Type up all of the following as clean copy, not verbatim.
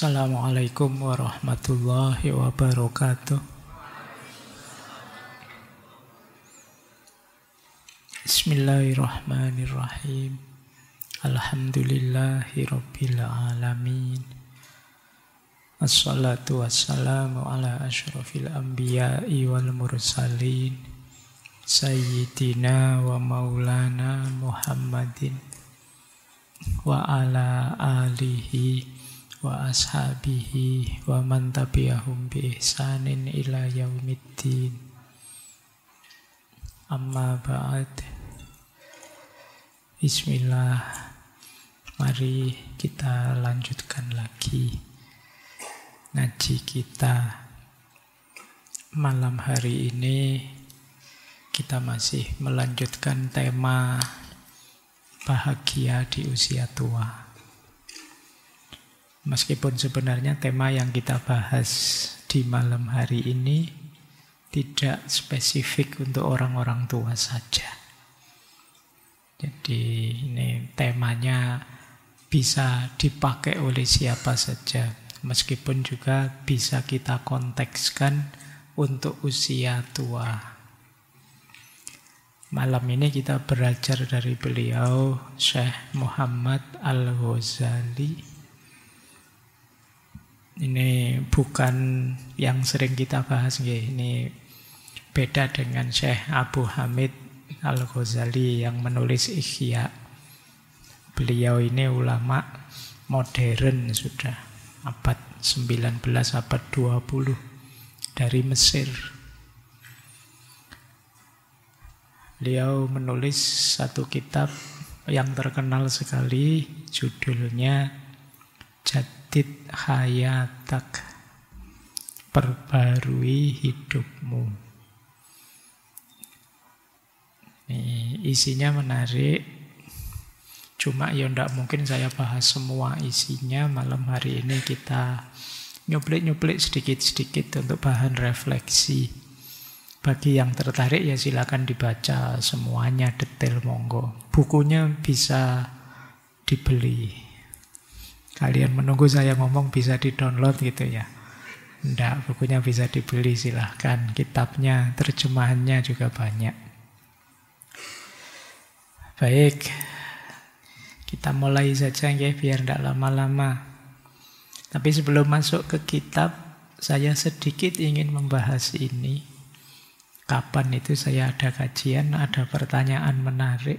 Assalamualaikum warahmatullahi wabarakatuh. Bismillahirrahmanirrahim. Alhamdulillahi rabbil alamin. Assalatu wassalamu ala asyrafil anbiya'i wal mursalin, Sayyidina wa maulana Muhammadin wa ala alihi wa ashabihi wa man tabi'ahum bi ihsanin ila yaumiddin. Amma ba'd. Bismillah. Mari kita lanjutkan lagi ngaji kita. Malam hari ini kita masih melanjutkan tema bahagia di usia tua. Meskipun sebenarnya tema yang kita bahas di malam hari ini tidak spesifik untuk orang-orang tua saja. Jadi ini temanya bisa dipakai oleh siapa saja, meskipun juga bisa kita kontekskan untuk usia tua. Malam ini kita belajar dari beliau, Syekh Muhammad Al-Ghazali. Ini bukan yang sering kita bahas, ini beda dengan Syekh Abu Hamid Al-Ghazali yang menulis Ihya. Beliau ini ulama modern sudah, abad 19, abad 20 dari Mesir. Beliau menulis satu kitab yang terkenal sekali, judulnya Jadid Hayatak, perbarui hidupmu. Ini isinya menarik, cuma ya tidak mungkin saya bahas semua isinya. Malam hari ini kita nyuplik-nyuplik sedikit-sedikit untuk bahan refleksi. Bagi yang tertarik ya silakan dibaca semuanya detail, monggo. Bukunya bisa dibeli. Kalian menunggu saya ngomong bisa di-download gitu ya. Enggak, bukunya bisa dibeli, silahkan. Kitabnya, terjemahannya juga banyak. Baik, kita mulai saja ya, biar tidak lama-lama. Tapi sebelum masuk ke kitab, saya sedikit ingin membahas ini. Kapan itu saya ada kajian, ada pertanyaan menarik.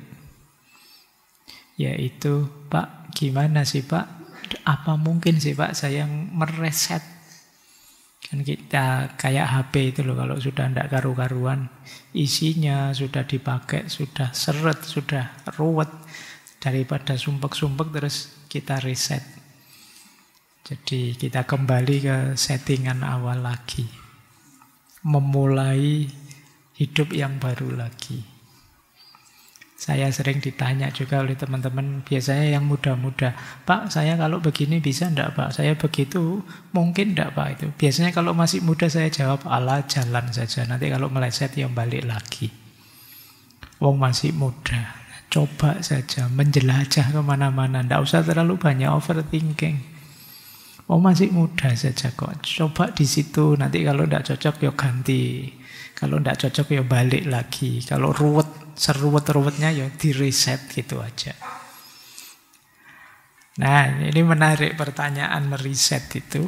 Yaitu, Pak, gimana sih Pak? Apa mungkin sih Pak saya mereset? Kan kita kayak HP itu loh, kalau sudah tidak karu-karuan, isinya sudah dipakai, sudah seret, sudah ruwet, daripada sumpek-sumpek terus kita reset. Jadi kita kembali ke settingan awal lagi, memulai hidup yang baru lagi. Saya sering ditanya juga oleh teman-teman, biasanya yang muda-muda, Pak, saya kalau begini bisa enggak Pak? Saya begitu, mungkin enggak Pak? Itu biasanya kalau masih muda saya jawab, ala jalan saja. Nanti kalau meleset ya balik lagi. Wong masih muda, coba saja menjelajah kemana-mana. Enggak usah terlalu banyak overthinking. Wong masih muda saja kok. Coba di situ, nanti kalau enggak cocok ya ganti. Kalau enggak cocok ya balik lagi. Kalau seruwet-ruwetnya ya di reset gitu aja. Nah, ini menarik pertanyaan mereset itu.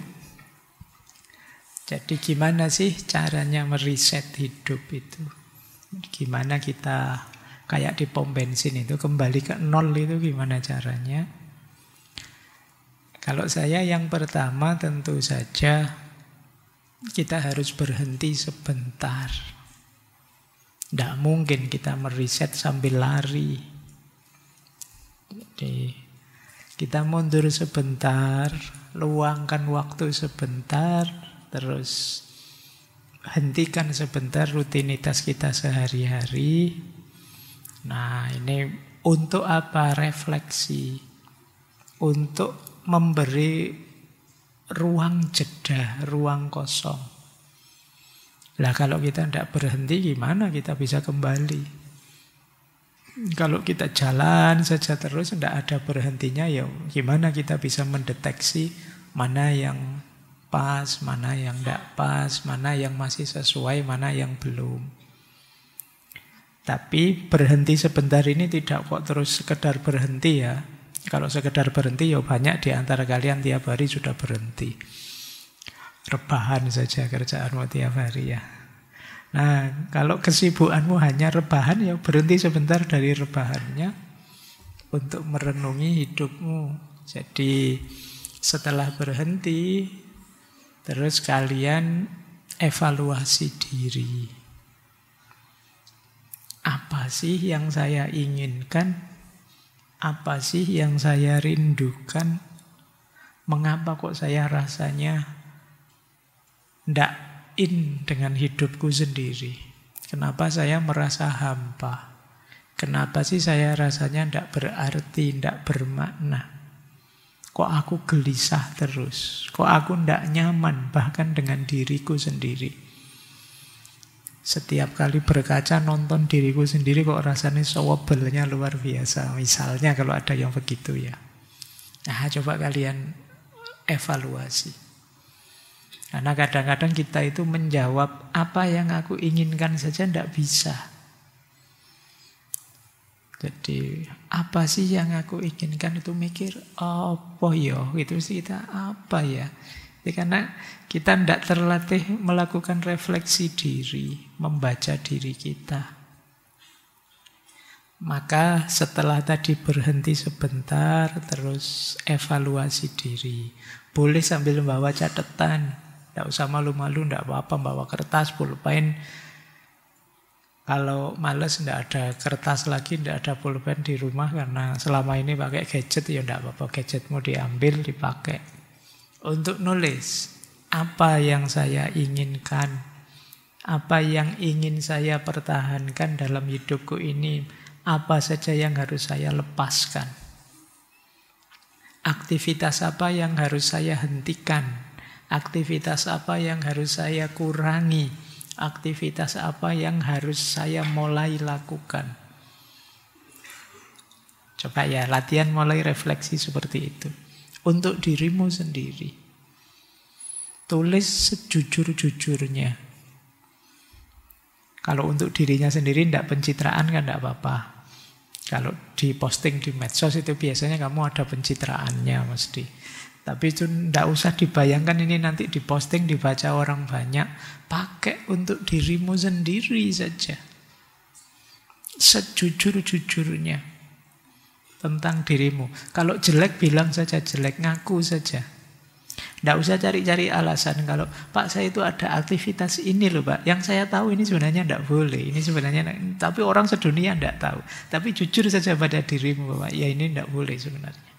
Jadi gimana sih caranya mereset hidup itu? Gimana kita kayak di pom bensin itu kembali ke nol itu gimana caranya? Kalau saya yang pertama tentu saja kita harus berhenti sebentar. Tidak mungkin kita mereset sambil lari. Jadi kita mundur sebentar, luangkan waktu sebentar, terus hentikan sebentar rutinitas kita sehari-hari. Nah, ini untuk apa? Refleksi. Untuk memberi ruang jeda, ruang kosong. Lah kalau kita tidak berhenti gimana kita bisa kembali? Kalau kita jalan saja terus tidak ada berhentinya, ya gimana kita bisa mendeteksi mana yang pas, mana yang tidak pas, mana yang masih sesuai, mana yang belum. Tapi berhenti sebentar ini tidak kok terus sekedar berhenti ya. Kalau sekedar berhenti ya banyak di antara kalian tiap hari sudah berhenti. Rebahan saja kerjaanmu tiap hari ya. Nah, kalau kesibukanmu hanya rebahan ya berhenti sebentar dari rebahannya untuk merenungi hidupmu. Jadi setelah berhenti terus kalian evaluasi diri. Apa sih yang saya inginkan? Apa sih yang saya rindukan? Mengapa kok saya rasanya ndak in dengan hidupku sendiri? Kenapa saya merasa hampa? Kenapa sih saya rasanya ndak berarti, ndak bermakna? Kok aku gelisah terus? Kok aku ndak nyaman bahkan dengan diriku sendiri? Setiap kali berkaca nonton diriku sendiri kok rasanya sewebelnya luar biasa. Misalnya kalau ada yang begitu ya. Nah, coba kalian evaluasi. Karena kadang-kadang kita itu menjawab apa yang aku inginkan saja tidak bisa. Jadi apa sih yang aku inginkan itu mikir apa ya? Itu sih kita apa ya? Karena kita tidak terlatih melakukan refleksi diri, membaca diri kita. Maka setelah tadi berhenti sebentar, terus evaluasi diri. Boleh sambil membawa catatan, tidak usah malu-malu, tidak apa-apa, bawa kertas, pulpen. Kalau males tidak ada kertas lagi, tidak ada pulpen di rumah karena selama ini pakai gadget, ya tidak apa-apa, gadgetmu diambil, dipakai. Untuk nulis, apa yang saya inginkan, apa yang ingin saya pertahankan dalam hidupku ini, apa saja yang harus saya lepaskan. Aktivitas apa yang harus saya hentikan, aktivitas apa yang harus saya kurangi, aktivitas apa yang harus saya mulai lakukan. Coba ya, latihan mulai refleksi seperti itu. Untuk dirimu sendiri. Tulis sejujur-jujurnya. Kalau untuk dirinya sendiri tidak pencitraan kan tidak apa-apa. Kalau diposting di medsos itu biasanya kamu ada pencitraannya mesti. Tapi itu tidak usah dibayangkan ini nanti diposting dibaca orang banyak. Pakai untuk dirimu sendiri saja. Sejujur-jujurnya tentang dirimu. Kalau jelek bilang saja jelek, ngaku saja. Tidak usah cari-cari alasan. Kalau Pak saya itu ada aktivitas ini loh Pak, yang saya tahu ini sebenarnya tidak boleh. Ini sebenarnya, tapi orang sedunia tidak tahu. Tapi jujur saja pada dirimu Pak, ya ini tidak boleh sebenarnya.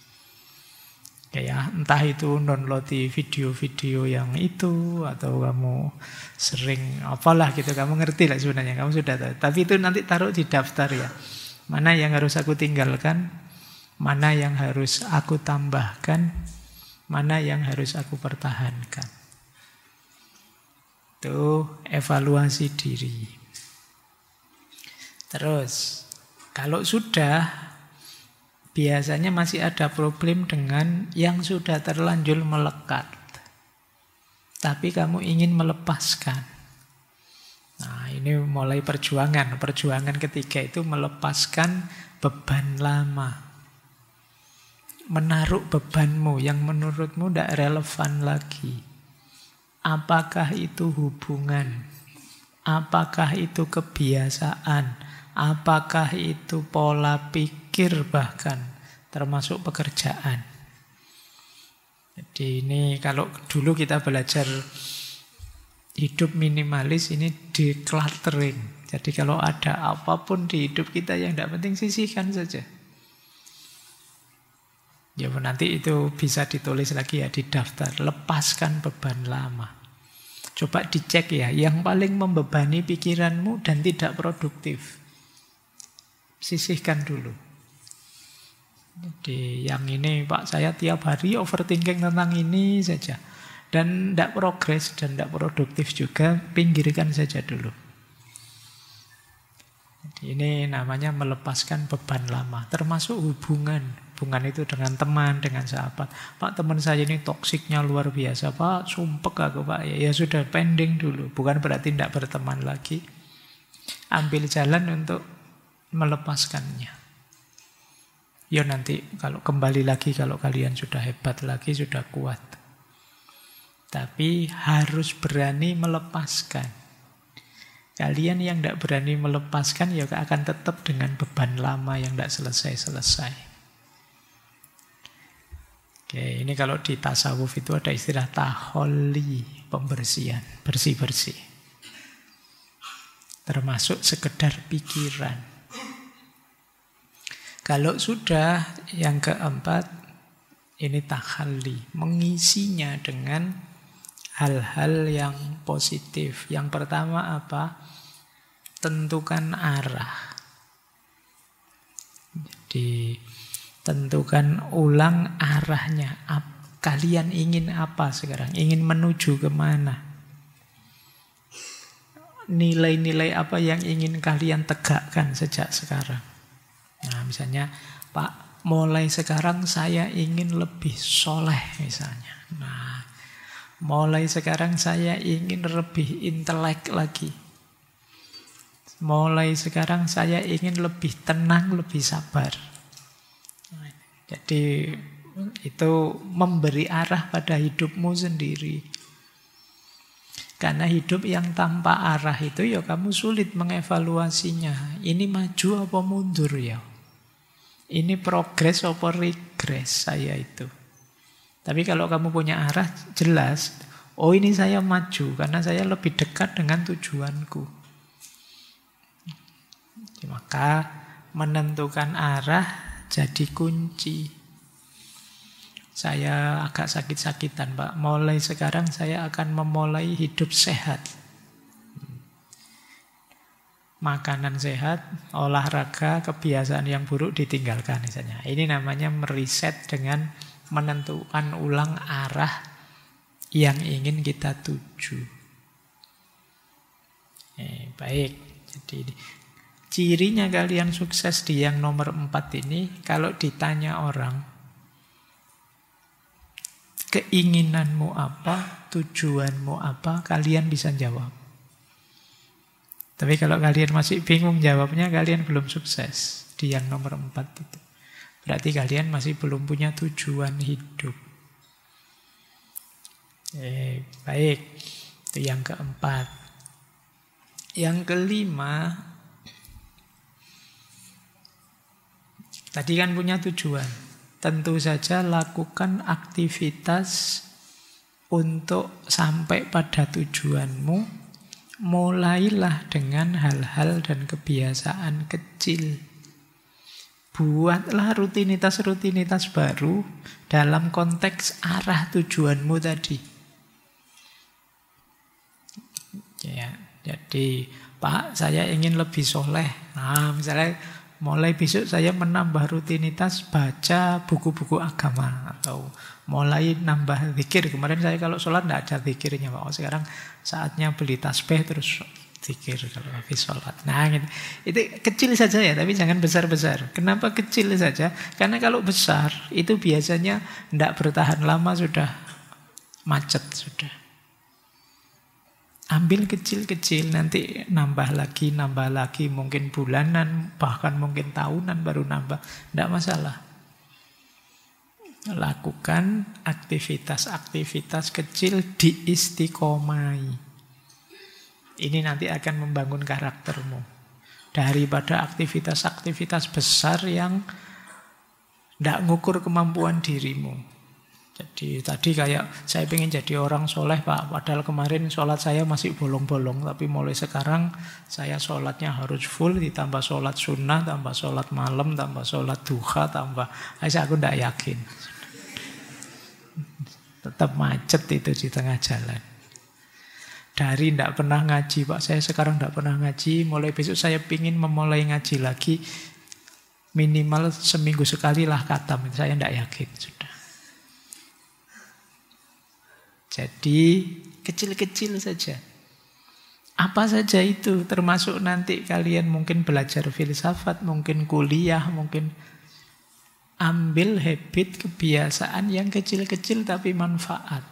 Ya, entah itu download video-video yang itu atau kamu sering apalah gitu, kamu ngerti lah sebenarnya, kamu sudah tahu. Tapi itu nanti taruh di daftar ya. Mana yang harus aku tinggalkan, mana yang harus aku tambahkan, mana yang harus aku pertahankan. Itu evaluasi diri. Terus, kalau sudah, biasanya masih ada problem dengan yang sudah terlanjur melekat. Tapi kamu ingin melepaskan. Nah, ini mulai perjuangan. Perjuangan ketiga itu melepaskan beban lama. Menaruh bebanmu yang menurutmu tidak relevan lagi. Apakah itu hubungan? Apakah itu kebiasaan? Apakah itu pola pikir bahkan? Termasuk pekerjaan. Jadi ini kalau dulu kita belajar hidup minimalis, ini decluttering. Jadi kalau ada apapun di hidup kita yang tidak penting, sisihkan saja. Ya nanti itu bisa ditulis lagi ya di daftar. Lepaskan beban lama. Coba dicek ya, yang paling membebani pikiranmu dan tidak produktif. Sisihkan dulu. Jadi yang ini Pak, saya tiap hari overthinking tentang ini saja. Dan tidak progres dan tidak produktif juga, pinggirkan saja dulu. Jadi ini namanya melepaskan beban lama, termasuk hubungan. hubungan itu dengan teman, dengan sahabat. Pak, teman saya ini toksiknya luar biasa. Pak, sumpek aku Pak. Ya sudah, pending dulu. Bukan berarti tidak berteman lagi. Ambil jalan untuk melepaskannya. Ya nanti kalau kembali lagi, kalau kalian sudah hebat lagi, sudah kuat. Tapi harus berani melepaskan. Kalian yang tidak berani melepaskan ya akan tetap dengan beban lama yang tidak selesai-selesai. Oke, ini kalau di tasawuf itu ada istilah taholli, pembersihan, bersih-bersih. Termasuk sekedar pikiran. Kalau sudah yang keempat, ini tahalli, mengisinya dengan hal-hal yang positif. Yang pertama apa? Tentukan arah. Jadi tentukan ulang arahnya. Kalian ingin apa sekarang? Ingin menuju kemana? Nilai-nilai apa yang ingin kalian tegakkan sejak sekarang? Nah, misalnya, Pak, mulai sekarang saya ingin lebih soleh misalnya. Nah, mulai sekarang saya ingin lebih intelek lagi. Mulai sekarang saya ingin lebih tenang, lebih sabar. Jadi itu memberi arah pada hidupmu sendiri. Karena hidup yang tanpa arah itu ya kamu sulit mengevaluasinya. Ini maju apa mundur ya? Ini progres apa regres saya itu? Tapi kalau kamu punya arah jelas, oh ini saya maju karena saya lebih dekat dengan tujuanku. Maka menentukan arah jadi kunci. Saya agak sakit-sakitan Pak, mulai sekarang saya akan memulai hidup sehat. Makanan sehat, olahraga, kebiasaan yang buruk ditinggalkan misalnya. Ini namanya meriset dengan menentukan ulang arah yang ingin kita tuju. Baik, jadi cirinya kalian sukses di yang nomor 4 ini, kalau ditanya orang, keinginanmu apa, tujuanmu apa, kalian bisa jawab. Tapi kalau kalian masih bingung jawabnya, kalian belum sukses di yang nomor 4 itu. Berarti kalian masih belum punya tujuan hidup. Baik, itu yang keempat. Yang kelima, tadi kan punya tujuan. Tentu saja lakukan aktivitas untuk sampai pada tujuanmu. Mulailah dengan hal-hal dan kebiasaan kecil. Buatlah rutinitas-rutinitas baru dalam konteks arah tujuanmu tadi. Ya, jadi Pak, saya ingin lebih soleh. Nah, misalnya mulai besok saya menambah rutinitas baca buku-buku agama. Atau mulai nambah zikir. Kemarin saya kalau sholat tidak ada zikirnya Pak. Oh, sekarang saatnya beli tasbih terus zikir kalau habis sholat. Nah, gitu. Itu kecil saja ya, tapi jangan besar-besar. Kenapa kecil saja? Karena kalau besar itu biasanya tidak bertahan lama, sudah macet sudah. Ambil kecil-kecil, nanti nambah lagi, mungkin bulanan, bahkan mungkin tahunan baru nambah. Tidak masalah. Lakukan aktivitas-aktivitas kecil diistiqomai. Ini nanti akan membangun karaktermu. Daripada aktivitas-aktivitas besar yang tidak ngukur kemampuan dirimu. Jadi tadi kayak saya pengen jadi orang soleh Pak, padahal kemarin sholat saya masih bolong-bolong, tapi mulai sekarang saya sholatnya harus full, ditambah sholat sunnah, tambah sholat malam, tambah sholat duha, tambah, aku tidak yakin. Tetap macet itu di tengah jalan. Dari tidak pernah ngaji Pak, saya sekarang tidak pernah ngaji, mulai besok saya ingin memulai ngaji lagi, minimal seminggu sekali lah khatam, saya tidak yakin sudah. Jadi kecil-kecil saja. Apa saja itu, termasuk nanti kalian mungkin belajar filsafat, mungkin kuliah, mungkin Ambil habit, kebiasaan yang kecil-kecil tapi manfaat.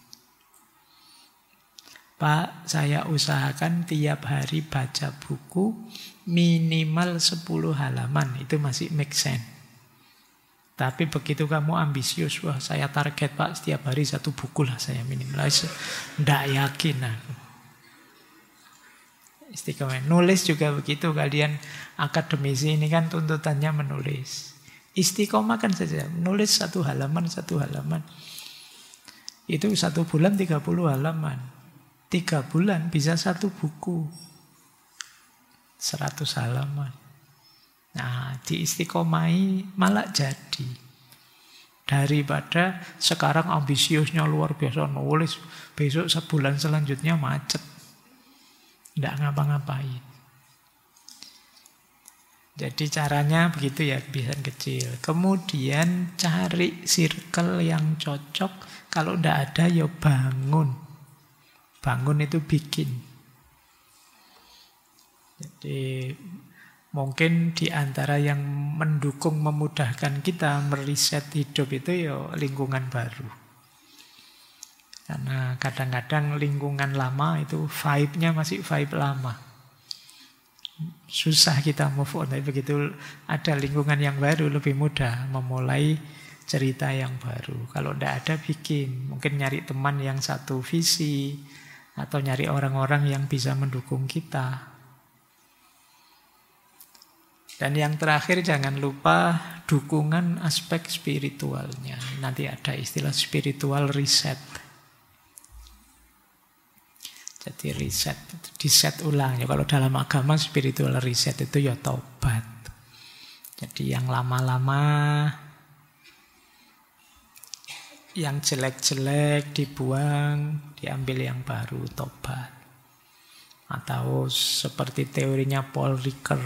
Pak, saya usahakan tiap hari baca buku minimal 10 halaman. Itu masih make sense. Tapi begitu kamu ambisius, wah saya target Pak setiap hari 1 buku lah saya minimal. Tidak yakin aku. Istiqomah. Nulis juga begitu, kalian akademisi ini kan tuntutannya menulis. Istiqomah kan saja, nulis 1 halaman, 1 halaman. Itu 1 bulan 30 halaman. 3 bulan bisa 1 buku. 100 halaman. Nah, diistiqomahi malah jadi. Daripada sekarang ambisiusnya luar biasa nulis, besok sebulan selanjutnya macet. Tidak ngapa-ngapain. Jadi caranya begitu ya, kebiasaan kecil. Kemudian cari circle yang cocok. Kalau tidak ada ya bangun. Bangun itu bikin. Jadi mungkin di antara yang mendukung, memudahkan kita meriset hidup itu ya lingkungan baru. Karena kadang-kadang lingkungan lama itu vibe-nya masih vibe lama. Susah kita move on. Tapi begitu ada lingkungan yang baru lebih mudah memulai cerita yang baru. Kalau tidak ada bikin. Mungkin nyari teman yang satu visi. Atau nyari orang-orang yang bisa mendukung kita. Dan yang terakhir jangan lupa dukungan aspek spiritualnya. Nanti ada istilah spiritual reset. Jadi reset, diset ulang. Ya, kalau dalam agama spiritual reset itu ya taubat. Jadi yang lama-lama, yang jelek-jelek dibuang, diambil yang baru, taubat. Atau seperti teorinya Paul Ricoeur,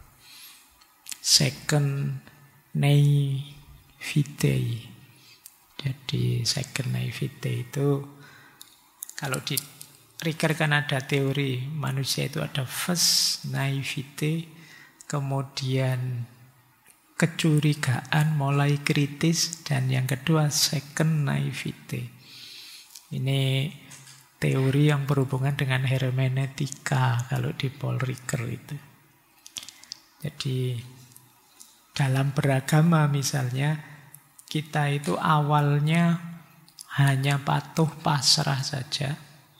second naivete. Jadi second naivete itu kalau di Ricoeur kan ada teori manusia itu ada first naivete, kemudian kecurigaan mulai kritis, dan yang kedua second naivete. Ini teori yang berhubungan dengan hermeneutika kalau di Paul Ricoeur itu. Jadi dalam beragama misalnya kita itu awalnya hanya patuh pasrah saja.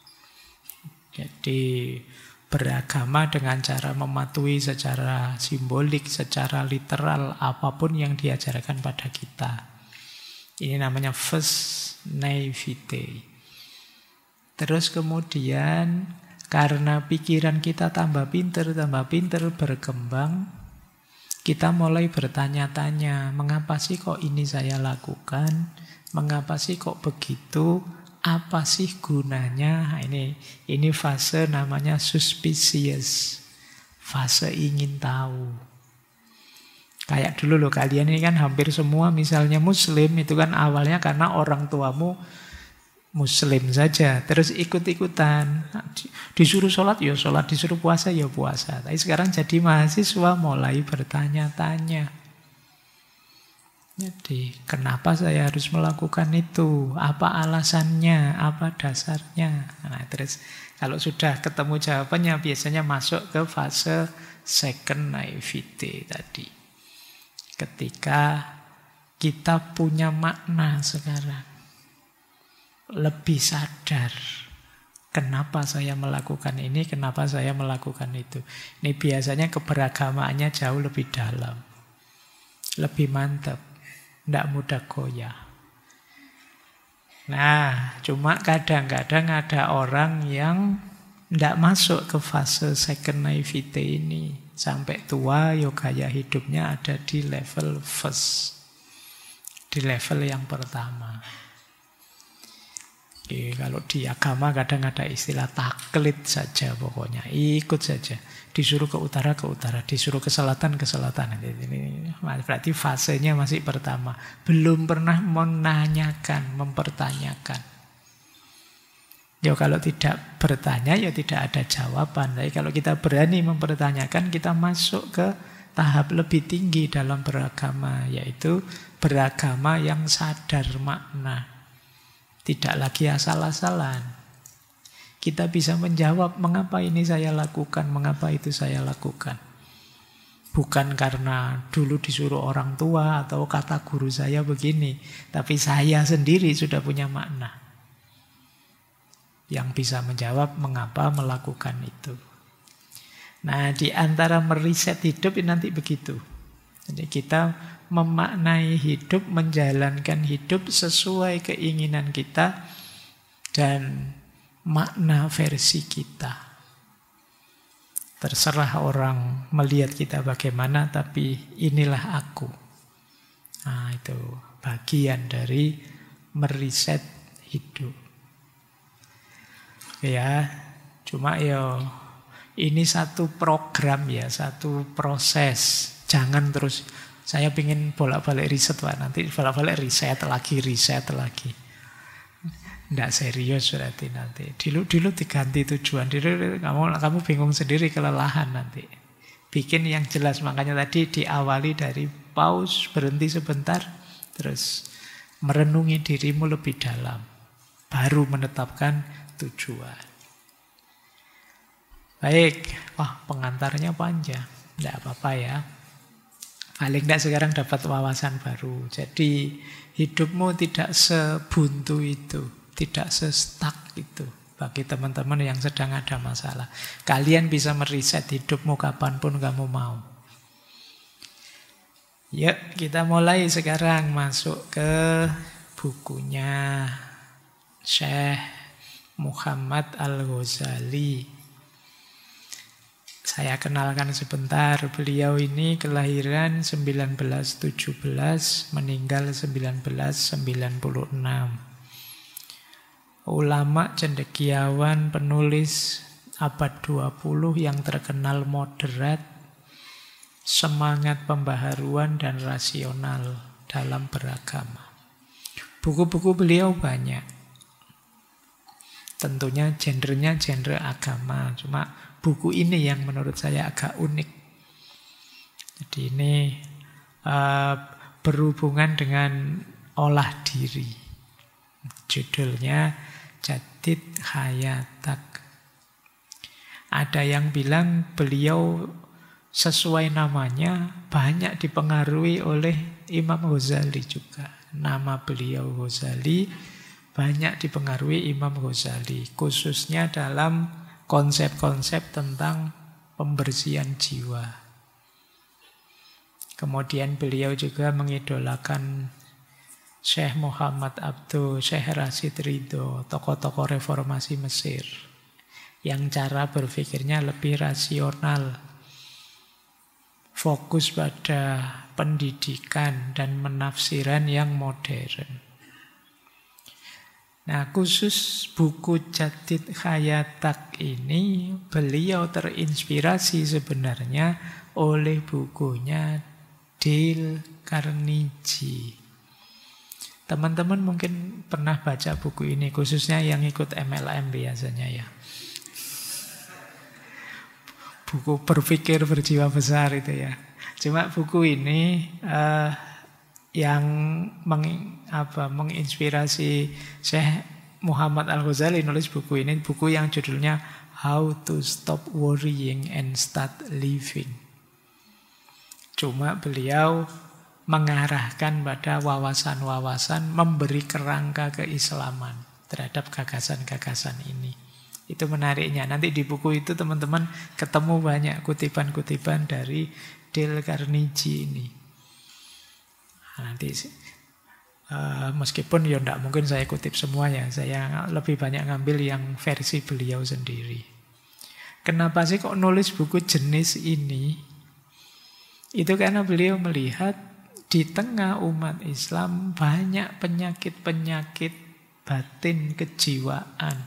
Jadi beragama dengan cara mematuhi secara simbolik, secara literal apapun yang diajarkan pada kita. Ini namanya first naivete. Terus kemudian karena pikiran kita tambah pinter berkembang, kita mulai bertanya-tanya, mengapa sih kok ini saya lakukan? Mengapa sih kok begitu? Apa sih gunanya? Ini fase namanya suspicious. Fase ingin tahu. Kayak dulu loh, kalian ini kan hampir semua misalnya muslim, itu kan awalnya karena orang tuamu muslim saja. Terus ikut-ikutan. Disuruh sholat ya sholat, disuruh puasa ya puasa. Tapi sekarang jadi mahasiswa mulai bertanya-tanya. Jadi, kenapa saya harus melakukan itu? Apa alasannya? Apa dasarnya? Nah, terus kalau sudah ketemu jawabannya, biasanya masuk ke fase second naivete tadi. Ketika kita punya makna sekarang, lebih sadar, kenapa saya melakukan ini, kenapa saya melakukan itu. Ini biasanya keberagamaannya jauh lebih dalam, lebih mantap. Tidak mudah goyah. Nah, cuma kadang-kadang ada orang yang tidak masuk ke fase second naivete ini. Sampai tua, ya gaya hidupnya ada di level first. Di level yang pertama. Jadi, kalau di agama kadang ada istilah taklid saja pokoknya. Ikut saja. Disuruh ke utara, disuruh ke selatan, Ini berarti fasenya masih pertama. Belum pernah menanyakan, mempertanyakan. Ya kalau tidak bertanya, ya tidak ada jawaban. Tapi kalau kita berani mempertanyakan, kita masuk ke tahap lebih tinggi dalam beragama, yaitu beragama yang sadar makna. Tidak lagi asal-asalan. Kita bisa menjawab, mengapa ini saya lakukan, mengapa itu saya lakukan. Bukan karena dulu disuruh orang tua atau kata guru saya begini, tapi saya sendiri sudah punya makna yang bisa menjawab mengapa melakukan itu. Nah, di antara meriset hidup ini nanti begitu. Jadi kita memaknai hidup, menjalankan hidup sesuai keinginan kita dan makna versi kita. Terserah orang melihat kita bagaimana, tapi inilah aku. Nah, itu bagian dari meriset hidup. Ya, cuma ya ini satu program ya, satu proses. Jangan terus, saya ingin bolak-balik riset Pak, nanti bolak-balik riset lagi. Tidak serius berarti nanti. Dulu diganti tujuan. Dulu kamu bingung sendiri, kelelahan nanti. Bikin yang jelas. Makanya tadi diawali dari pause, berhenti sebentar, terus merenungi dirimu lebih dalam. Baru menetapkan tujuan. Baik. Wah, pengantarnya panjang. Tidak apa-apa ya. Paling tidak sekarang dapat wawasan baru. Jadi hidupmu tidak sebuntu itu. Tidak se-stuck itu. Bagi teman-teman yang sedang ada masalah, kalian bisa meriset hidupmu kapanpun kamu mau. Yuk, kita mulai sekarang masuk ke bukunya Syekh Muhammad Al-Ghazali. Saya kenalkan sebentar, beliau ini kelahiran 1917, meninggal 1996. Ulama cendekiawan, penulis abad 20 yang terkenal moderat, semangat pembaharuan dan rasional dalam beragama. Buku-buku beliau banyak. Tentunya genrenya genre agama, cuma buku ini yang menurut saya agak unik. Jadi ini berhubungan dengan olah diri. Judulnya Jadid Hayatak. Ada yang bilang beliau sesuai namanya banyak dipengaruhi oleh Imam Ghazali juga. Nama beliau Ghazali banyak dipengaruhi Imam Ghazali, khususnya dalam konsep-konsep tentang pembersihan jiwa. Kemudian beliau juga mengidolakan Syekh Muhammad Abduh, Syekh Rashid Ridho, tokoh-tokoh reformasi Mesir, yang cara berpikirnya lebih rasional, fokus pada pendidikan dan penafsiran yang modern. Nah, khusus buku Jadid Hayatak ini, beliau terinspirasi sebenarnya oleh bukunya Dale Carnegie. Teman-teman mungkin pernah baca buku ini, khususnya yang ikut MLM biasanya ya. Buku berpikir berjiwa besar itu ya. Cuma buku ini yang menginspirasi Syekh Muhammad Al-Ghazali nulis buku ini, buku yang judulnya How to Stop Worrying and Start Living. Cuma beliau mengarahkan pada wawasan-wawasan, memberi kerangka keislaman terhadap gagasan-gagasan ini. Itu menariknya. Nanti di buku itu teman-teman ketemu banyak kutipan-kutipan dari Dale Carnegie ini. Nanti meskipun ya tidak mungkin saya kutip semuanya, saya lebih banyak ngambil yang versi beliau sendiri. Kenapa sih kok nulis buku jenis ini? Itu karena beliau melihat di tengah umat Islam banyak penyakit-penyakit batin kejiwaan.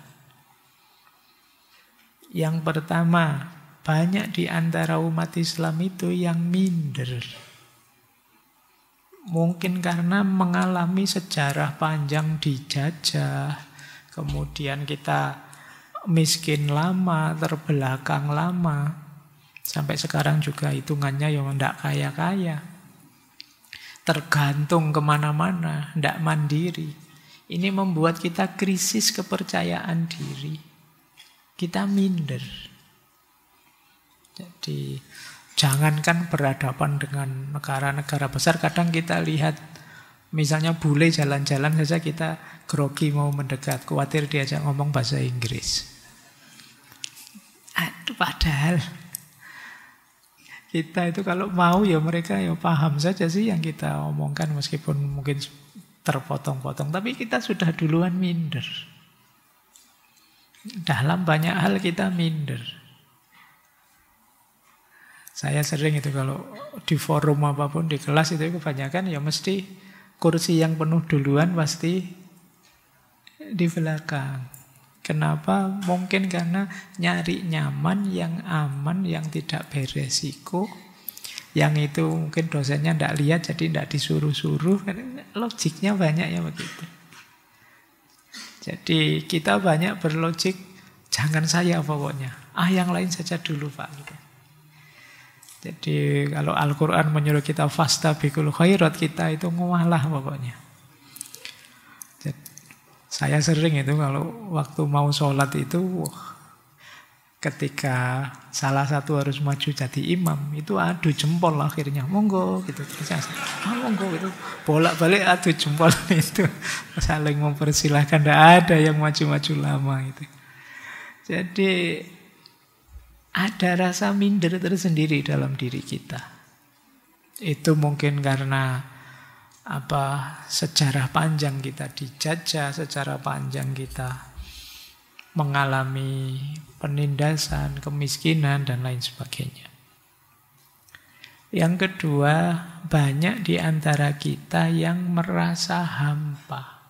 Yang pertama, banyak di antara umat Islam itu yang minder. Mungkin karena mengalami sejarah panjang dijajah, kemudian kita miskin lama, terbelakang lama. Sampai sekarang juga hitungannya yang tidak kaya-kaya. Tergantung kemana-mana, tidak mandiri. Ini membuat kita krisis kepercayaan diri. Kita minder. Jadi jangankan berhadapan dengan negara-negara besar, kadang kita lihat misalnya bule jalan-jalan saja kita grogi mau mendekat, khawatir diajak ngomong bahasa Inggris. Aduh, padahal kita itu kalau mau ya mereka ya paham saja sih yang kita omongkan meskipun mungkin terpotong-potong. Tapi kita sudah duluan minder. Dalam banyak hal kita minder. Saya sering itu kalau di forum apapun di kelas itu kebanyakan ya mesti kursi yang penuh duluan pasti di belakang. Kenapa? Mungkin karena nyari nyaman, yang aman, yang tidak beresiko. Yang itu mungkin dosennya tidak lihat jadi tidak disuruh-suruh. Logiknya banyak ya begitu. Jadi kita banyak berlogik, jangan saya pokoknya. Yang lain saja dulu Pak. Gitu. Jadi kalau Al-Quran menyuruh kita fastabiqul khairat, kita itu ngalah pokoknya. Jadi, saya sering itu kalau waktu mau sholat itu, ketika salah satu harus maju jadi imam, itu adu jempol akhirnya. Monggo gitu. Monggo gitu. Bolak-balik adu jempol itu. Saling mempersilahkan, tidak ada yang maju-maju lama itu. Jadi ada rasa minder tersendiri dalam diri kita. Itu mungkin karena sejarah panjang kita dijajah, sejarah panjang kita mengalami penindasan, kemiskinan, dan lain sebagainya. Yang kedua, banyak di antara kita yang merasa hampa,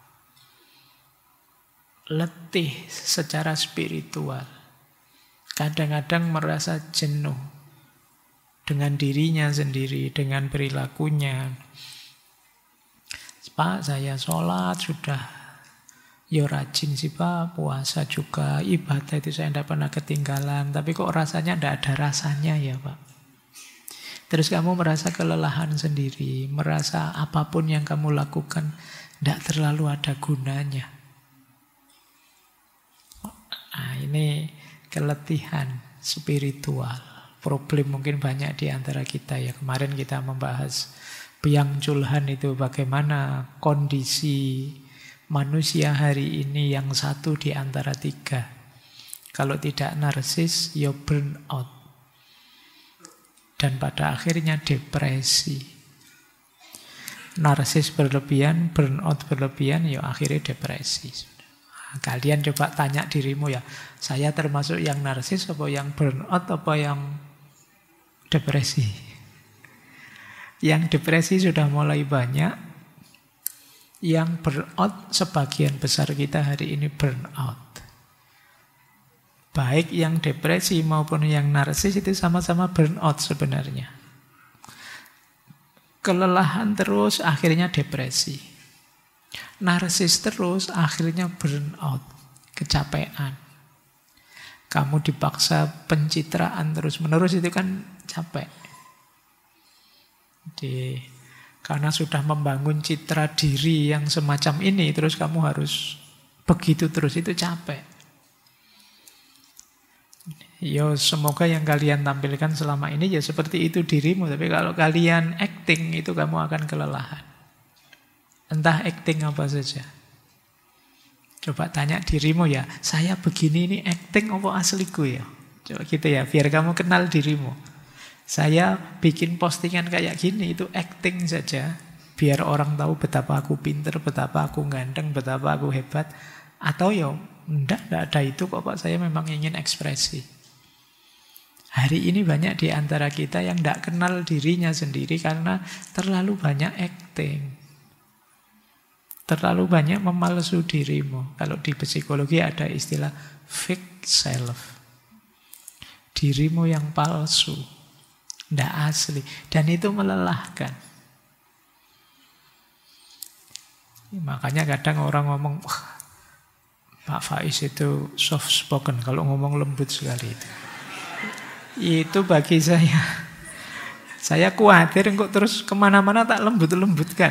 letih secara spiritual. Kadang-kadang merasa jenuh dengan dirinya sendiri, dengan perilakunya. Pak, saya sholat sudah ya rajin sih Pak, puasa juga, ibadah itu saya tidak pernah ketinggalan. Tapi kok rasanya tidak ada rasanya ya Pak. Terus kamu merasa kelelahan sendiri, merasa apapun yang kamu lakukan tidak terlalu ada gunanya. Ini keletihan spiritual. Problem mungkin banyak di antara kita ya. Kemarin kita membahas Byang Chul Han itu bagaimana kondisi manusia hari ini yang satu di antara tiga. Kalau tidak narsis, ya burn out. Dan pada akhirnya depresi. Narsis berlebihan, burn out berlebihan, ya akhirnya depresi. Kalian coba tanya dirimu ya, saya termasuk yang narsis apa yang burnout apa yang depresi? Yang depresi sudah mulai banyak. Yang burnout sebagian besar kita hari ini burnout. Baik yang depresi maupun yang narsis itu sama-sama burnout sebenarnya. Kelelahan terus akhirnya depresi. Narsis terus akhirnya burnout, kecapean. Kamu dipaksa pencitraan terus-menerus itu kan capek. Jadi karena sudah membangun citra diri yang semacam ini, terus kamu harus begitu terus, itu capek. Ya semoga yang kalian tampilkan selama ini ya seperti itu dirimu. Tapi kalau kalian acting itu kamu akan kelelahan. Entah acting apa saja. Coba tanya dirimu ya, saya begini ini acting apa asliku ya? Coba gitu ya, biar kamu kenal dirimu. Saya bikin postingan kayak gini itu acting saja, biar orang tahu betapa aku pinter, betapa aku ganteng, betapa aku hebat. Atau ya, enggak ada itu kok Pak, saya memang ingin ekspresi. Hari ini banyak di antara kita yang enggak kenal dirinya sendiri karena terlalu banyak acting. Terlalu banyak memalsu dirimu. Kalau di psikologi ada istilah fake self. Dirimu yang palsu, tidak asli. Dan itu melelahkan. Makanya kadang orang ngomong, Pak Faiz itu soft spoken. Kalau ngomong lembut sekali itu. Itu bagi saya khawatir kok terus kemana-mana tak lembut-lembutkan.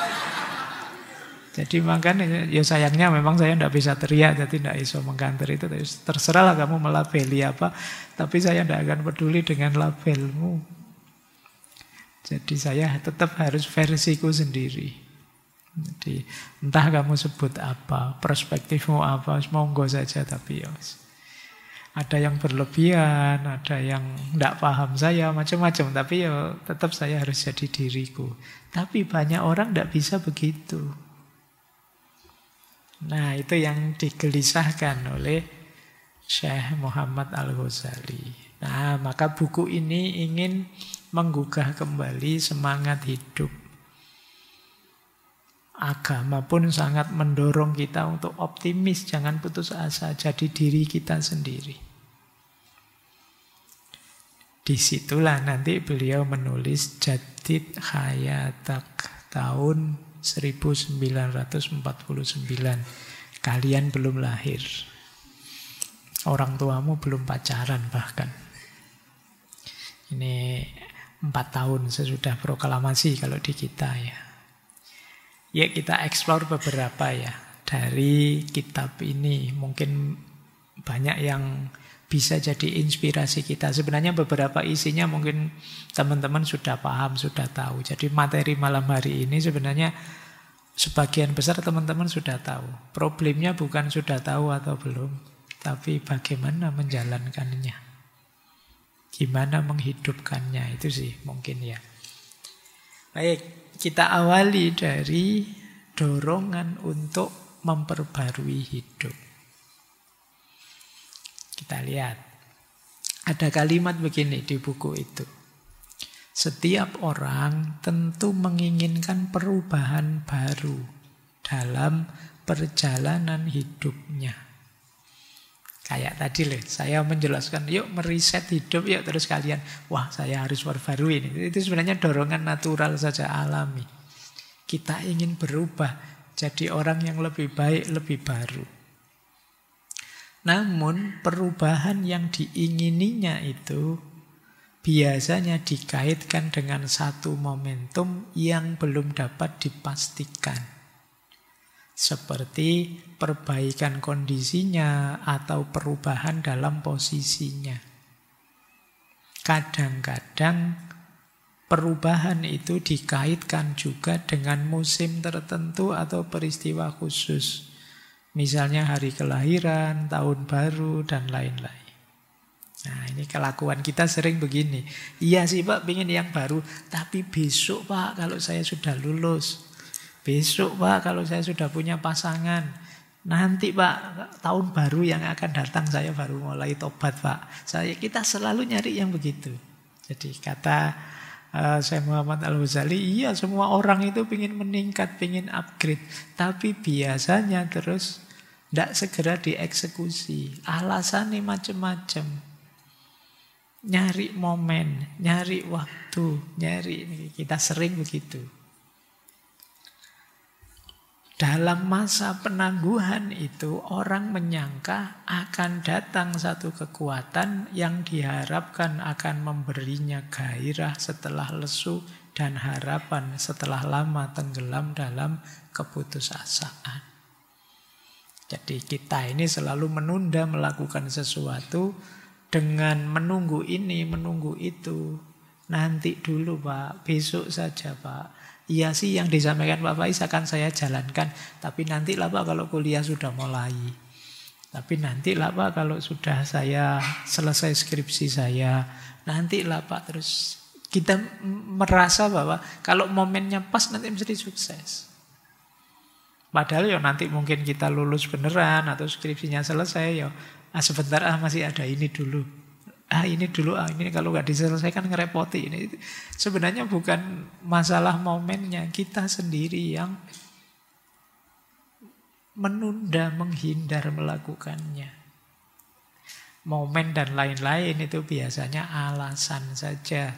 Jadi makanya ya sayangnya memang saya tidak bisa teriak, jadi tidak iso mengkanter itu. Terserahlah kamu melabeli apa, tapi saya tidak akan peduli dengan labelmu. Jadi saya tetap harus versiku sendiri. Jadi entah kamu sebut apa, perspektifmu apa, monggo saja, tapi ya ada yang berlebihan, ada yang tidak paham saya, macam-macam. Tapi ya tetap saya harus jadi diriku. Tapi banyak orang tidak bisa begitu. Nah, itu yang digelisahkan oleh Syekh Muhammad Al-Ghazali. Nah, maka buku ini ingin menggugah kembali semangat hidup. Agama pun sangat mendorong kita untuk optimis, jangan putus asa, jadi diri kita sendiri. Disitulah nanti beliau menulis Jadid Hayatak tahun 1949. Kalian belum lahir. Orang tuamu belum pacaran bahkan. Ini 4 tahun sesudah proklamasi kalau di kita ya. Ya kita eksplor beberapa ya. Dari kitab ini mungkin banyak yang bisa jadi inspirasi kita. Sebenarnya beberapa isinya mungkin teman-teman sudah paham, sudah tahu. Jadi materi malam hari ini sebenarnya sebagian besar teman-teman sudah tahu. Problemnya bukan sudah tahu atau belum, tapi bagaimana menjalankannya. Gimana menghidupkannya, itu sih mungkin ya. Baik, kita awali dari dorongan untuk memperbarui hidup. Kita lihat, ada kalimat begini di buku itu. Setiap orang tentu menginginkan perubahan baru dalam perjalanan hidupnya. Kayak tadi loh, saya menjelaskan, yuk meriset hidup, yuk terus kalian, wah saya harus perbarui ini. Itu sebenarnya dorongan natural saja, alami. Kita ingin berubah, jadi orang yang lebih baik, lebih baru. Namun perubahan yang diingininya itu biasanya dikaitkan dengan satu momentum yang belum dapat dipastikan. Seperti perbaikan kondisinya atau perubahan dalam posisinya. Kadang-kadang perubahan itu dikaitkan juga dengan musim tertentu atau peristiwa khusus. Misalnya hari kelahiran, tahun baru, dan lain-lain. Nah ini kelakuan kita sering begini. Iya sih Pak, pengen yang baru. Tapi besok Pak kalau saya sudah lulus. Besok Pak kalau saya sudah punya pasangan. Nanti Pak tahun baru yang akan datang saya baru mulai tobat Pak. Kita selalu nyari yang begitu. Jadi kata Syekh Muhammad Al-Ghazali, iya semua orang itu pengen meningkat, pengen upgrade. Tapi biasanya terus tidak segera dieksekusi. Alasannya macam-macam. Nyari momen, nyari waktu, kita sering begitu. Dalam masa penangguhan itu orang menyangka akan datang satu kekuatan yang diharapkan akan memberinya gairah setelah lesu dan harapan setelah lama tenggelam dalam keputusasaan. Jadi kita ini selalu menunda melakukan sesuatu dengan menunggu ini, menunggu itu. Nanti dulu Pak, besok saja Pak. Iya sih yang disampaikan Pak Faiz akan saya jalankan. Tapi nantilah Pak kalau kuliah sudah mulai. Tapi nantilah Pak kalau sudah saya selesai skripsi saya. Nantilah Pak, terus kita merasa bahwa kalau momennya pas nanti mesti sukses. Padahal ya nanti mungkin kita lulus beneran atau skripsinya selesai ya. Sebentar masih ada ini dulu. Ini dulu, ini kalau nggak diselesaikan ngerepoti. Ini sebenarnya bukan masalah momennya, kita sendiri yang menunda, menghindar melakukannya. Momen dan lain-lain itu biasanya alasan saja.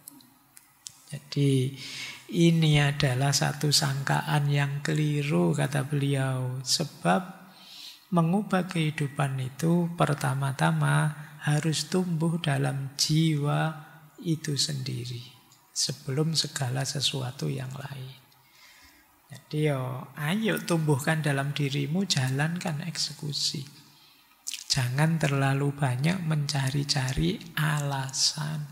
Jadi ini adalah satu sangkaan yang keliru kata beliau. Sebab mengubah kehidupan itu pertama-tama harus tumbuh dalam jiwa itu sendiri sebelum segala sesuatu yang lain. Jadi ayo tumbuhkan dalam dirimu, jalankan eksekusi. Jangan terlalu banyak mencari-cari alasan.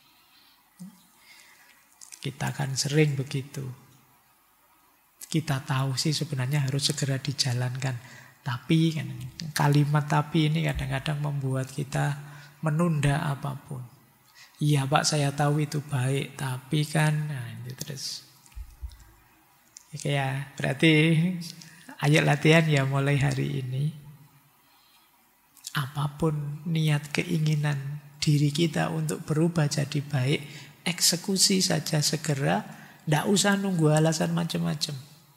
Kita kan sering begitu. Kita tahu sih sebenarnya harus segera dijalankan. Tapi kan, kalimat tapi ini kadang-kadang membuat kita menunda apapun. Iya Pak, saya tahu itu baik, tapi kan, nah itu terus. Oke ya, berarti ayo latihan ya mulai hari ini. Apapun niat keinginan diri kita untuk berubah jadi baik, eksekusi saja segera, tidak usah nunggu alasan macam-macam.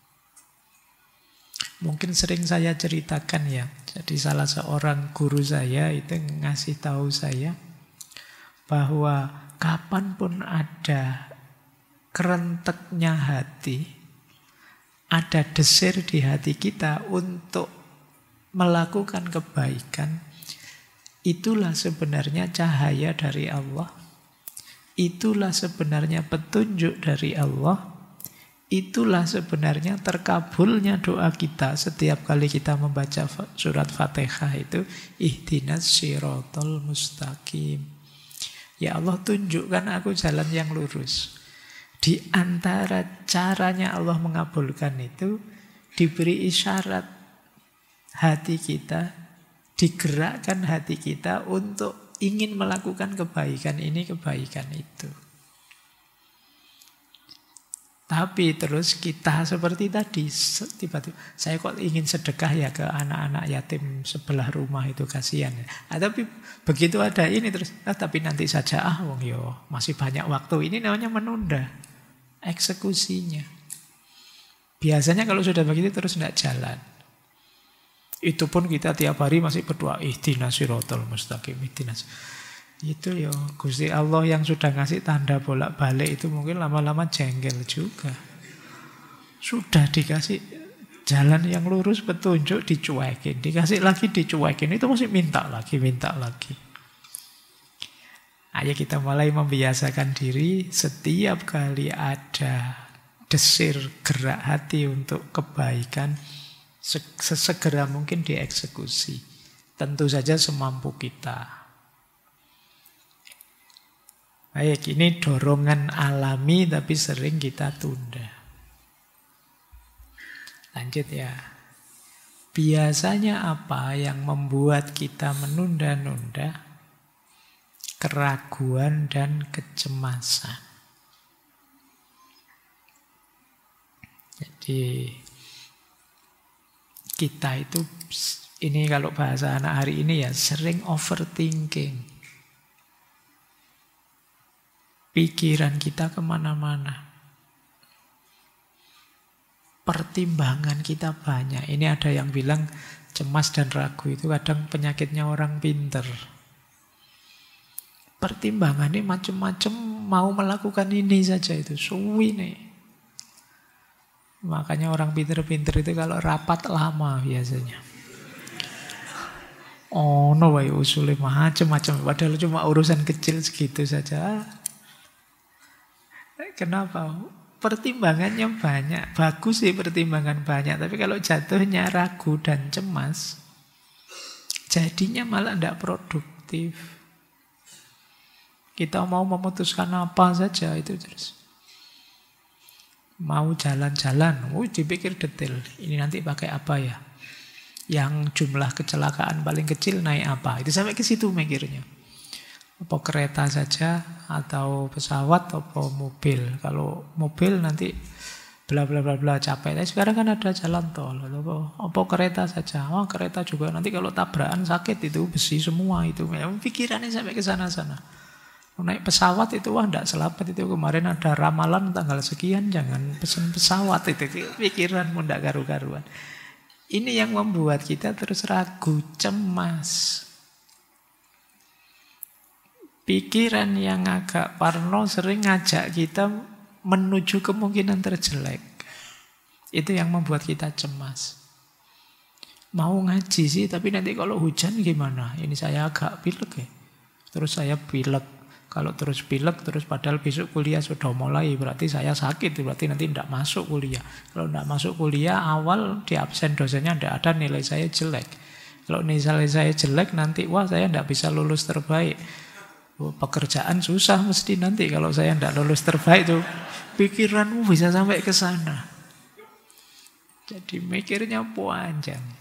Mungkin sering saya ceritakan ya, jadi salah seorang guru saya itu ngasih tahu saya bahwa kapanpun ada kerenteknya hati, ada desir di hati kita untuk melakukan kebaikan, itulah sebenarnya cahaya dari Allah. Itulah sebenarnya petunjuk dari Allah. Itulah sebenarnya terkabulnya doa kita setiap kali kita membaca surat Fatihah itu, ihdinas siratal mustaqim. Ya Allah, tunjukkan aku jalan yang lurus. Di antara caranya Allah mengabulkan itu, diberi isyarat hati kita, digerakkan hati kita untuk ingin melakukan kebaikan ini, kebaikan itu. Tapi terus kita seperti tadi, tiba-tiba saya kok ingin sedekah ya ke anak-anak yatim sebelah rumah itu, kasihan. Tapi begitu ada ini terus, tapi nanti saja wong yo masih banyak waktu. Ini namanya menunda eksekusinya. Biasanya kalau sudah begitu terus tidak jalan. Itu pun kita tiap hari masih berdoa, ihdinas siratal mustaqim, ihdinas. Itu ya Gusti Allah yang sudah ngasih tanda bolak-balik itu mungkin lama-lama jengkel juga. Sudah dikasih jalan yang lurus, petunjuk, dicuekin. Dikasih lagi, dicuekin. Itu masih minta lagi, minta lagi. Ayo kita mulai membiasakan diri setiap kali ada desir gerak hati untuk kebaikan, sesegera mungkin dieksekusi. Tentu saja semampu kita. Baik, ini dorongan alami tapi sering kita tunda. Lanjut ya. Biasanya apa yang membuat kita menunda-nunda? Keraguan dan kecemasan. Jadi kita itu, ini kalau bahasa anak hari ini ya, sering overthinking. Pikiran kita kemana-mana. Pertimbangan kita banyak. Ini ada yang bilang cemas dan ragu itu kadang penyakitnya orang pinter. Pertimbangannya macam-macam, mau melakukan ini saja itu suwi nih. Makanya orang pinter-pinter itu kalau rapat lama biasanya. No way usulnya macam-macam. Padahal cuma urusan kecil segitu saja. Kenapa? Pertimbangannya banyak. Bagus sih pertimbangan banyak. Tapi kalau jatuhnya ragu dan cemas, jadinya malah tidak produktif. Kita mau memutuskan apa saja itu terus. Mau jalan-jalan, dipikir detail. Ini nanti pakai apa ya? Yang jumlah kecelakaan paling kecil naik apa? Itu sampai ke situ mikirnya. Apa kereta saja atau pesawat atau mobil. Kalau mobil nanti bla bla bla bla capek. Tapi sekarang kan ada jalan tol. Apa kereta saja. Kereta juga nanti kalau tabrakan sakit itu besi semua itu. Pikirannya sampai ke sana-sana. Naik pesawat itu tidak selamat itu. Kemarin ada ramalan tanggal sekian jangan pesen pesawat itu. Pikiranmu tidak karu-karuan. Ini yang membuat kita terus ragu, cemas. Pikiran yang agak parno sering ngajak kita menuju kemungkinan terjelek. Itu yang membuat kita cemas. Mau ngaji sih, tapi nanti kalau hujan gimana? Ini saya agak pilek ya. Terus saya pilek. Kalau terus pilek, terus padahal besok kuliah sudah mulai, berarti saya sakit, berarti nanti tidak masuk kuliah. Kalau tidak masuk kuliah, awal di absen dosennya tidak ada, nilai saya jelek. Kalau nilai saya jelek, nanti wah saya tidak bisa lulus terbaik. Pekerjaan susah mesti nanti kalau saya tidak lulus terbaik tuh. Pikiranmu bisa sampai ke sana. Jadi mikirnya panjang.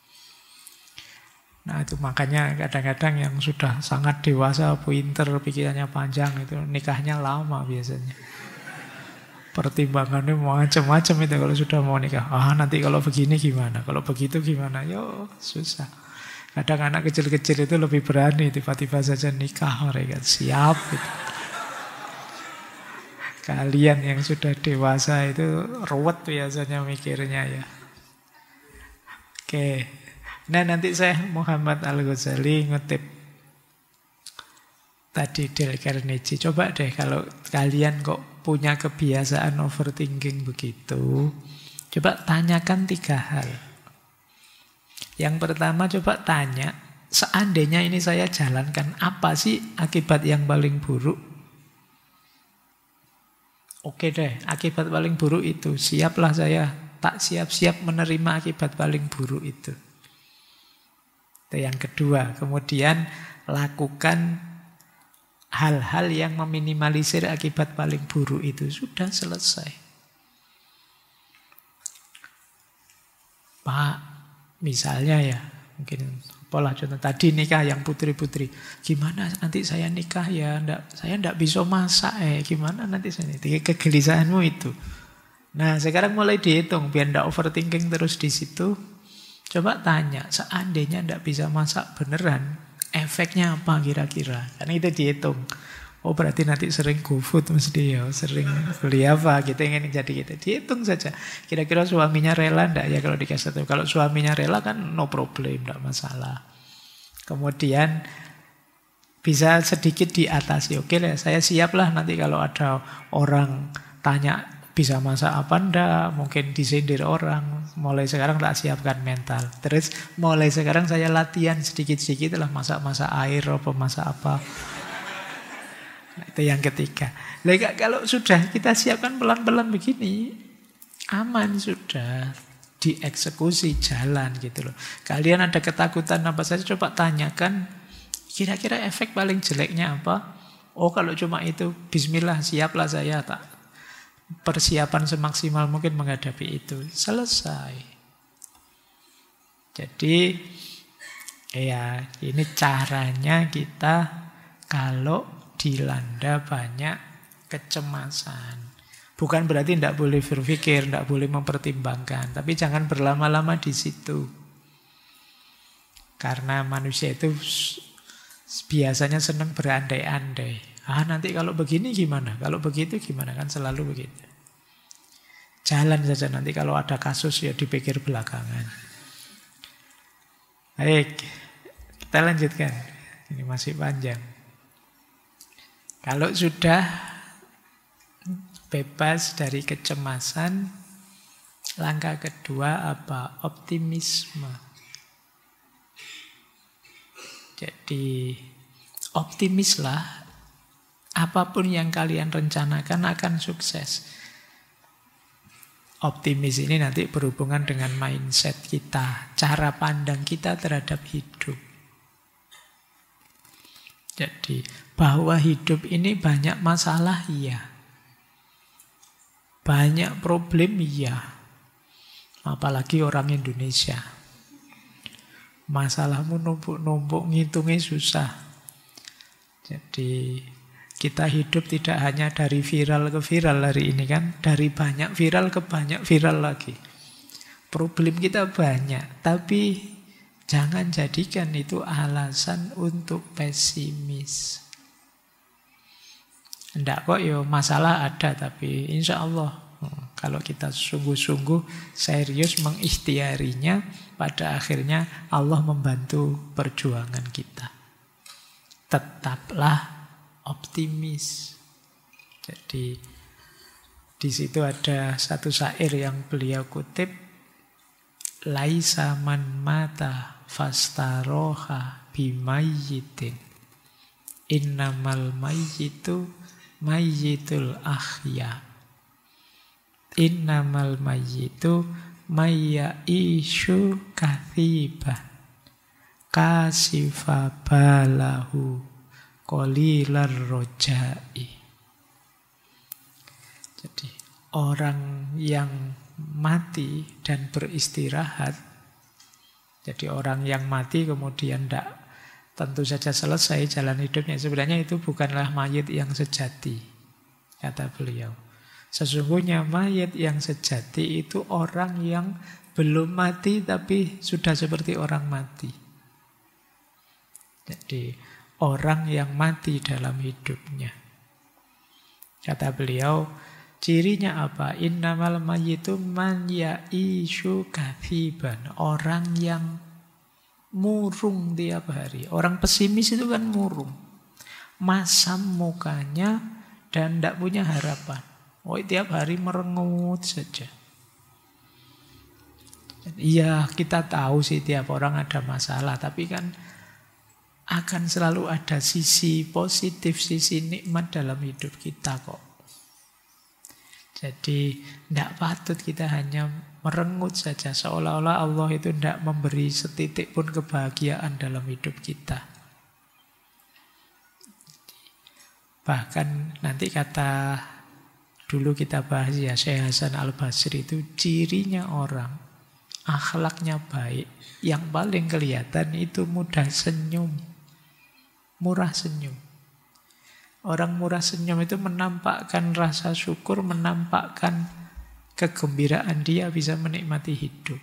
Nah itu makanya kadang-kadang yang sudah sangat dewasa, pinter, pikirannya panjang itu nikahnya lama biasanya. Pertimbangannya macam-macam itu kalau sudah mau nikah. Nanti kalau begini gimana, kalau begitu gimana, yo susah. Kadang anak kecil-kecil itu lebih berani, tiba-tiba saja nikah mereka siap gitu. Kalian yang sudah dewasa itu ruwet biasanya mikirnya ya. Oke. Nah nanti saya Muhammad Al-Ghazali ngutip tadi Dale Carnegie. Coba deh kalau kalian kok punya kebiasaan overthinking begitu, coba tanyakan 3 hal. Yang pertama coba tanya, seandainya ini saya jalankan, apa sih akibat yang paling buruk? Oke deh, akibat paling buruk itu, siaplah saya, tak siap-siap menerima akibat paling buruk itu. Yang kedua, kemudian lakukan hal-hal yang meminimalisir akibat paling buruk itu. Sudah selesai. Pak, misalnya ya, mungkin apalah contoh tadi nikah yang putri-putri. Gimana nanti saya nikah ya, saya enggak bisa masak gimana nanti saya nikah? Kegelisahanmu itu. Nah, sekarang mulai dihitung biar enggak overthinking terus di situ. Coba tanya, seandainya tidak bisa masak beneran, efeknya apa kira-kira? Karena itu dihitung. Oh berarti nanti sering GoFood mesti ya, sering beli apa gitu, ingin jadi gitu. Dihitung saja. Kira-kira suaminya rela enggak ya kalau dikasih tahu. Kalau suaminya rela kan no problem, enggak masalah. Kemudian bisa sedikit diatasi. Oke lah, saya siap lah nanti kalau ada orang tanya bisa masak apa enggak, mungkin disindir orang. Mulai sekarang tak siapkan mental. Terus mulai sekarang saya latihan sedikit-sedikit lah masak-masak air apa masak apa. Nah, itu yang ketiga. Kalau sudah kita siapkan pelan-pelan begini, aman sudah, dieksekusi jalan gitu loh. Kalian ada ketakutan apa saja coba tanyakan, kira-kira efek paling jeleknya apa? Oh kalau cuma itu, bismillah siaplah saya tak. Persiapan semaksimal mungkin menghadapi itu. Selesai. Jadi ya ini caranya kita kalau dilanda banyak kecemasan. Bukan berarti tidak boleh berpikir, tidak boleh mempertimbangkan, tapi jangan berlama-lama di situ. Karena manusia itu biasanya senang berandai-andai. Nanti kalau begini gimana? Kalau begitu gimana? Kan selalu begitu. Jalan saja, nanti kalau ada kasus ya dipikir belakangan. Baik, kita lanjutkan. Ini masih panjang. Kalau sudah bebas dari kecemasan, langkah kedua apa? Optimisme. Jadi optimislah. Apapun yang kalian rencanakan akan sukses. Optimis ini nanti berhubungan dengan mindset kita, cara pandang kita terhadap hidup. Jadi bahwa hidup ini banyak masalah, iya. Banyak problem, iya. Apalagi orang Indonesia. Masalahmu numpuk-numpuk, ngitungnya susah. Jadi kita hidup tidak hanya dari viral ke viral hari ini kan. Dari banyak viral ke banyak viral lagi. Problem kita banyak. Tapi jangan jadikan itu alasan untuk pesimis. Enggak kok ya masalah ada. Tapi insya Allah kalau kita sungguh-sungguh serius mengikhtiarinya, pada akhirnya Allah membantu perjuangan kita. Tetaplah optimis. Jadi di situ ada satu syair yang beliau kutip, laisa man mata fastaroha bimayyitin. Innamal mayyitu mayyitul ahya. Innamal mayyitu mayyishu kathiban kasifa balahu qalilar rojai. Jadi orang yang mati dan beristirahat, jadi orang yang mati kemudian tidak tentu saja selesai jalan hidupnya, sebenarnya itu bukanlah mayit yang sejati, kata beliau. Sesungguhnya mayit yang sejati itu orang yang belum mati tapi sudah seperti orang mati. Jadi orang yang mati dalam hidupnya. Kata beliau, cirinya apa? Innamal mayyitu man ya'ishu kathiban. Orang yang murung tiap hari. Orang pesimis itu kan murung. Masam mukanya dan tidak punya harapan. Oh, tiap hari merengut saja. Iya, kita tahu sih tiap orang ada masalah, tapi kan akan selalu ada sisi positif, sisi nikmat dalam hidup kita kok. Jadi tidak patut kita hanya merengut saja, seolah-olah Allah itu tidak memberi setitik pun kebahagiaan dalam hidup kita. Bahkan nanti kata dulu kita bahas ya, Syekh Hasan Al-Basri itu cirinya orang akhlaknya baik, yang paling kelihatan itu mudah senyum, murah senyum. Orang murah senyum itu menampakkan rasa syukur, menampakkan kegembiraan dia bisa menikmati hidup.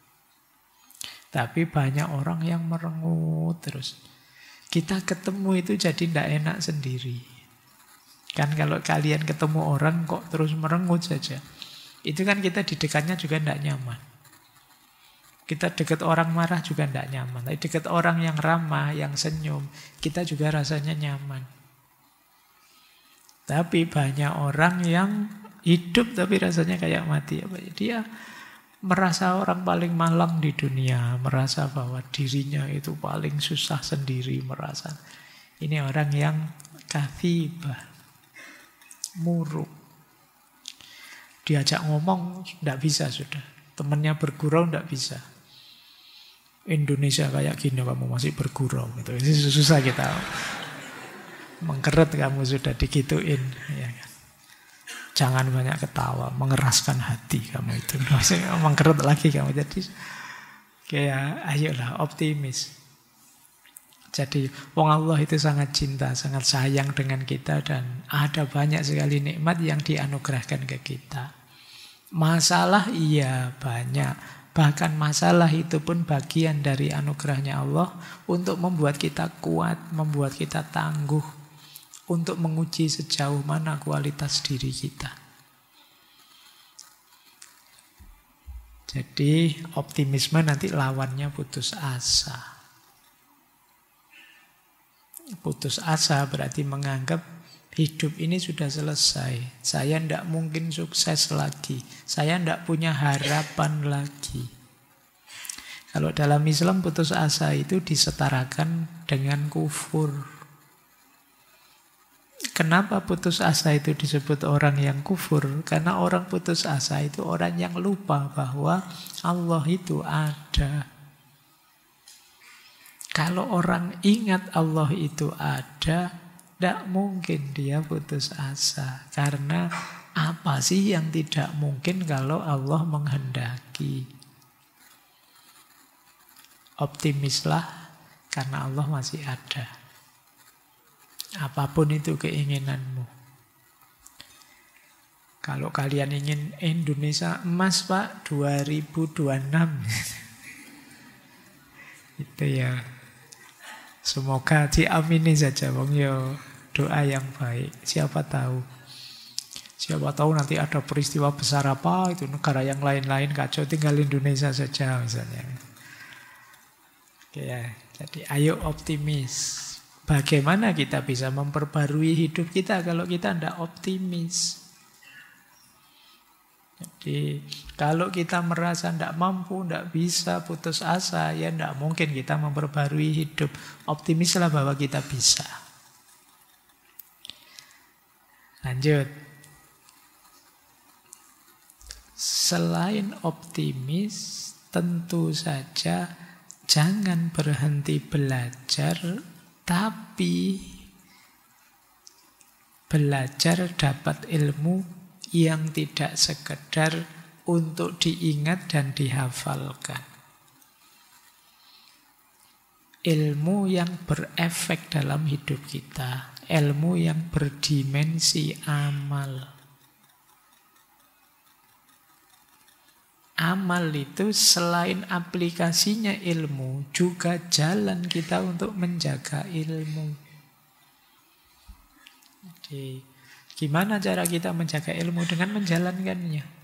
Tapi banyak orang yang merengut terus. Kita ketemu itu jadi tidak enak sendiri. Kan kalau kalian ketemu orang kok terus merengut saja, itu kan kita di dekatnya juga tidak nyaman. Kita dekat orang marah juga tidak nyaman. Tapi dekat orang yang ramah, yang senyum, kita juga rasanya nyaman. Tapi banyak orang yang hidup tapi rasanya kayak mati. Dia merasa orang paling malang di dunia, merasa bahwa dirinya itu paling susah sendiri, merasa. Ini orang yang kathibah, murung. Diajak ngomong tidak bisa sudah. Temannya bergurau tidak bisa. Indonesia kayak gini kamu masih bergurau gitu. Ini susah kita. Mengkeret kamu sudah digituin, ya kan? Jangan banyak ketawa, mengeraskan hati kamu itu. Mengkeret lagi kamu. Jadi kayak ayolah optimis. Jadi wong Allah itu sangat cinta, sangat sayang dengan kita, dan ada banyak sekali nikmat yang dianugerahkan ke kita. Masalah iya banyak. Bahkan masalah itu pun bagian dari anugerahnya Allah untuk membuat kita kuat, membuat kita tangguh, untuk menguji sejauh mana kualitas diri kita. Jadi optimisme nanti lawannya putus asa. Putus asa berarti menganggap hidup ini sudah selesai. Saya tidak mungkin sukses lagi. Saya tidak punya harapan lagi. Kalau dalam Islam putus asa itu disetarakan dengan kufur. Kenapa putus asa itu disebut orang yang kufur? Karena orang putus asa itu orang yang lupa bahwa Allah itu ada. Kalau orang ingat Allah itu ada, tidak mungkin dia putus asa. Karena apa sih yang tidak mungkin kalau Allah menghendaki? Optimislah karena Allah masih ada. Apapun itu keinginanmu. Kalau kalian ingin Indonesia emas Pak 2026 itu ya, semoga diamini saja Bang yo, doa yang baik. Siapa tahu nanti ada peristiwa besar apa, itu negara yang lain-lain kacau, tinggal Indonesia saja misalnya. Oke ya, jadi ayo optimis. Bagaimana kita bisa memperbarui hidup kita kalau kita tidak optimis? Jadi kalau kita merasa tidak mampu, tidak bisa, putus asa, ya tidak mungkin kita memperbarui hidup. Optimislah bahwa kita bisa. Lanjut. Selain optimis, tentu saja jangan berhenti belajar, tapi belajar dapat ilmu yang tidak sekedar untuk diingat dan dihafalkan. Ilmu yang berefek dalam hidup kita, ilmu yang berdimensi amal. Amal itu selain aplikasinya ilmu, juga jalan kita untuk menjaga ilmu. Jadi, gimana cara kita menjaga ilmu? Dengan menjalankannya.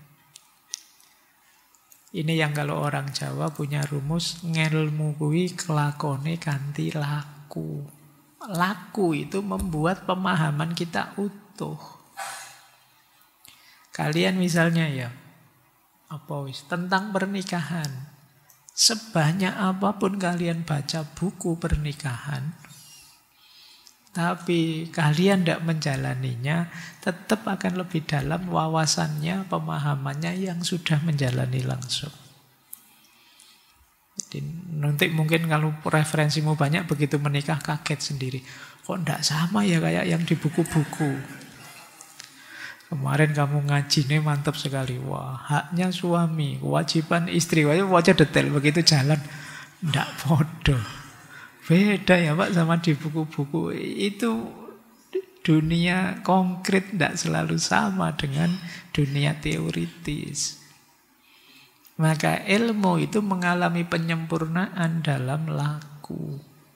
Ini yang kalau orang Jawa punya rumus, ngelmu kuwi kelakone kanthi laku. Laku itu membuat pemahaman kita utuh. Kalian misalnya ya, tentang pernikahan. Sebanyak apapun kalian baca buku pernikahan, tapi kalian tidak menjalaninya, tetap akan lebih dalam wawasannya, pemahamannya yang sudah menjalani langsung. Jadi nanti mungkin kalau referensimu banyak, begitu menikah kaget sendiri. Kok tidak sama ya kayak yang di buku-buku. Kemarin kamu ngaji nih mantap sekali. Wah, haknya suami, kewajiban istri. Wajah detail, begitu jalan. Tidak bodoh. Beda ya Pak sama di buku-buku. Itu dunia konkret tidak selalu sama dengan dunia teoritis. Maka ilmu itu mengalami penyempurnaan dalam laku.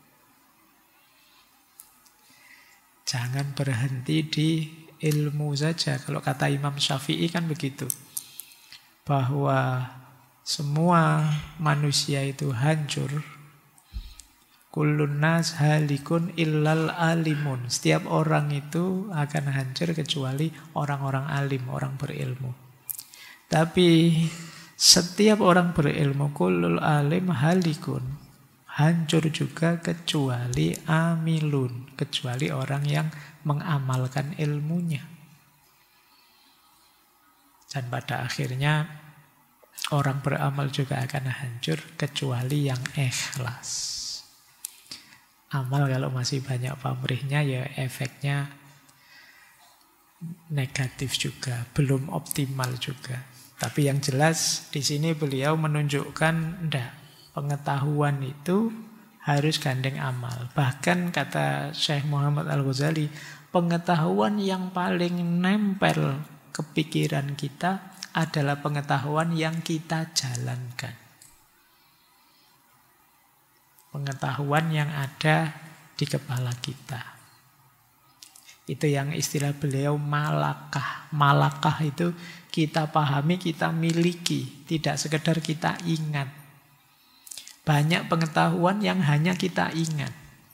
Jangan berhenti di ilmu saja. Kalau kata Imam Syafi'i kan begitu. Bahwa semua manusia itu hancur. Kullun nas halikun illal alimun. Setiap orang itu akan hancur kecuali orang-orang alim, orang berilmu. Tapi setiap orang berilmu, kullul alim halikun, hancur juga kecuali amilun, kecuali orang yang mengamalkan ilmunya. Dan pada akhirnya orang beramal juga akan hancur kecuali yang ikhlas. Amal kalau masih banyak pamrihnya ya efeknya negatif juga, belum optimal juga. Tapi yang jelas di sini beliau menunjukkan pengetahuan itu harus gandeng amal. Bahkan kata Syekh Muhammad Al-Ghazali, pengetahuan yang paling nempel ke pikiran kita adalah pengetahuan yang kita jalankan. Pengetahuan yang ada di kepala kita. Itu yang istilah beliau malakah. Malakah itu kita pahami, kita miliki. Tidak sekedar kita ingat. Banyak pengetahuan yang hanya kita ingat.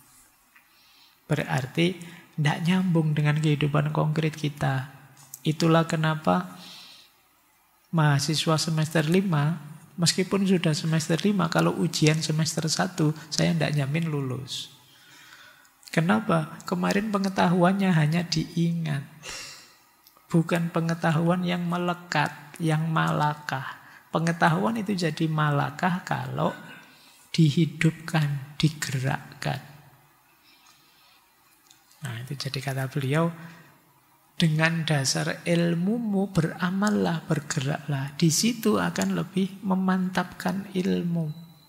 Berarti tidak nyambung dengan kehidupan konkret kita. Itulah kenapa mahasiswa semester 5, meskipun sudah semester 5, kalau ujian semester 1, saya tidak jamin lulus. Kenapa? Kemarin pengetahuannya hanya diingat. Bukan pengetahuan yang melekat, yang malakah. Pengetahuan itu jadi malakah kalau dihidupkan, digerakkan. Nah, itu jadi kata beliau, dengan dasar ilmumu beramallah, bergeraklah. Di situ akan lebih memantapkan ilmu.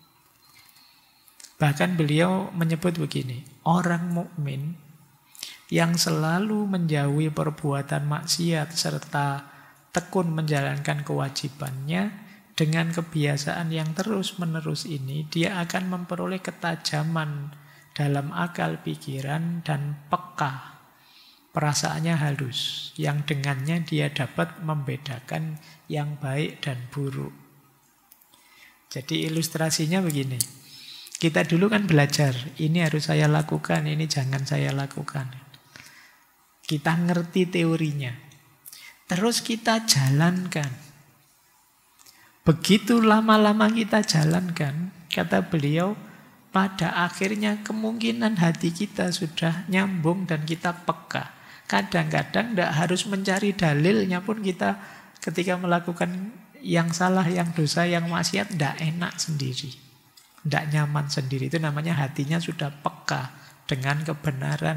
Bahkan beliau menyebut begini, orang mukmin yang selalu menjauhi perbuatan maksiat serta tekun menjalankan kewajibannya, dengan kebiasaan yang terus-menerus ini, dia akan memperoleh ketajaman dalam akal pikiran dan peka. Perasaannya halus, yang dengannya dia dapat membedakan yang baik dan buruk. Jadi ilustrasinya begini. Kita dulu kan belajar, ini harus saya lakukan, ini jangan saya lakukan. Kita ngerti teorinya. Terus kita jalankan. Begitu lama-lama kita jalankan, kata beliau, pada akhirnya kemungkinan hati kita sudah nyambung dan kita peka. kadang-kadang tidak harus mencari dalilnya pun kita ketika melakukan yang salah, yang dosa, yang maksiat, tidak enak sendiri. Tidak nyaman sendiri. Itu namanya hatinya sudah peka dengan kebenaran.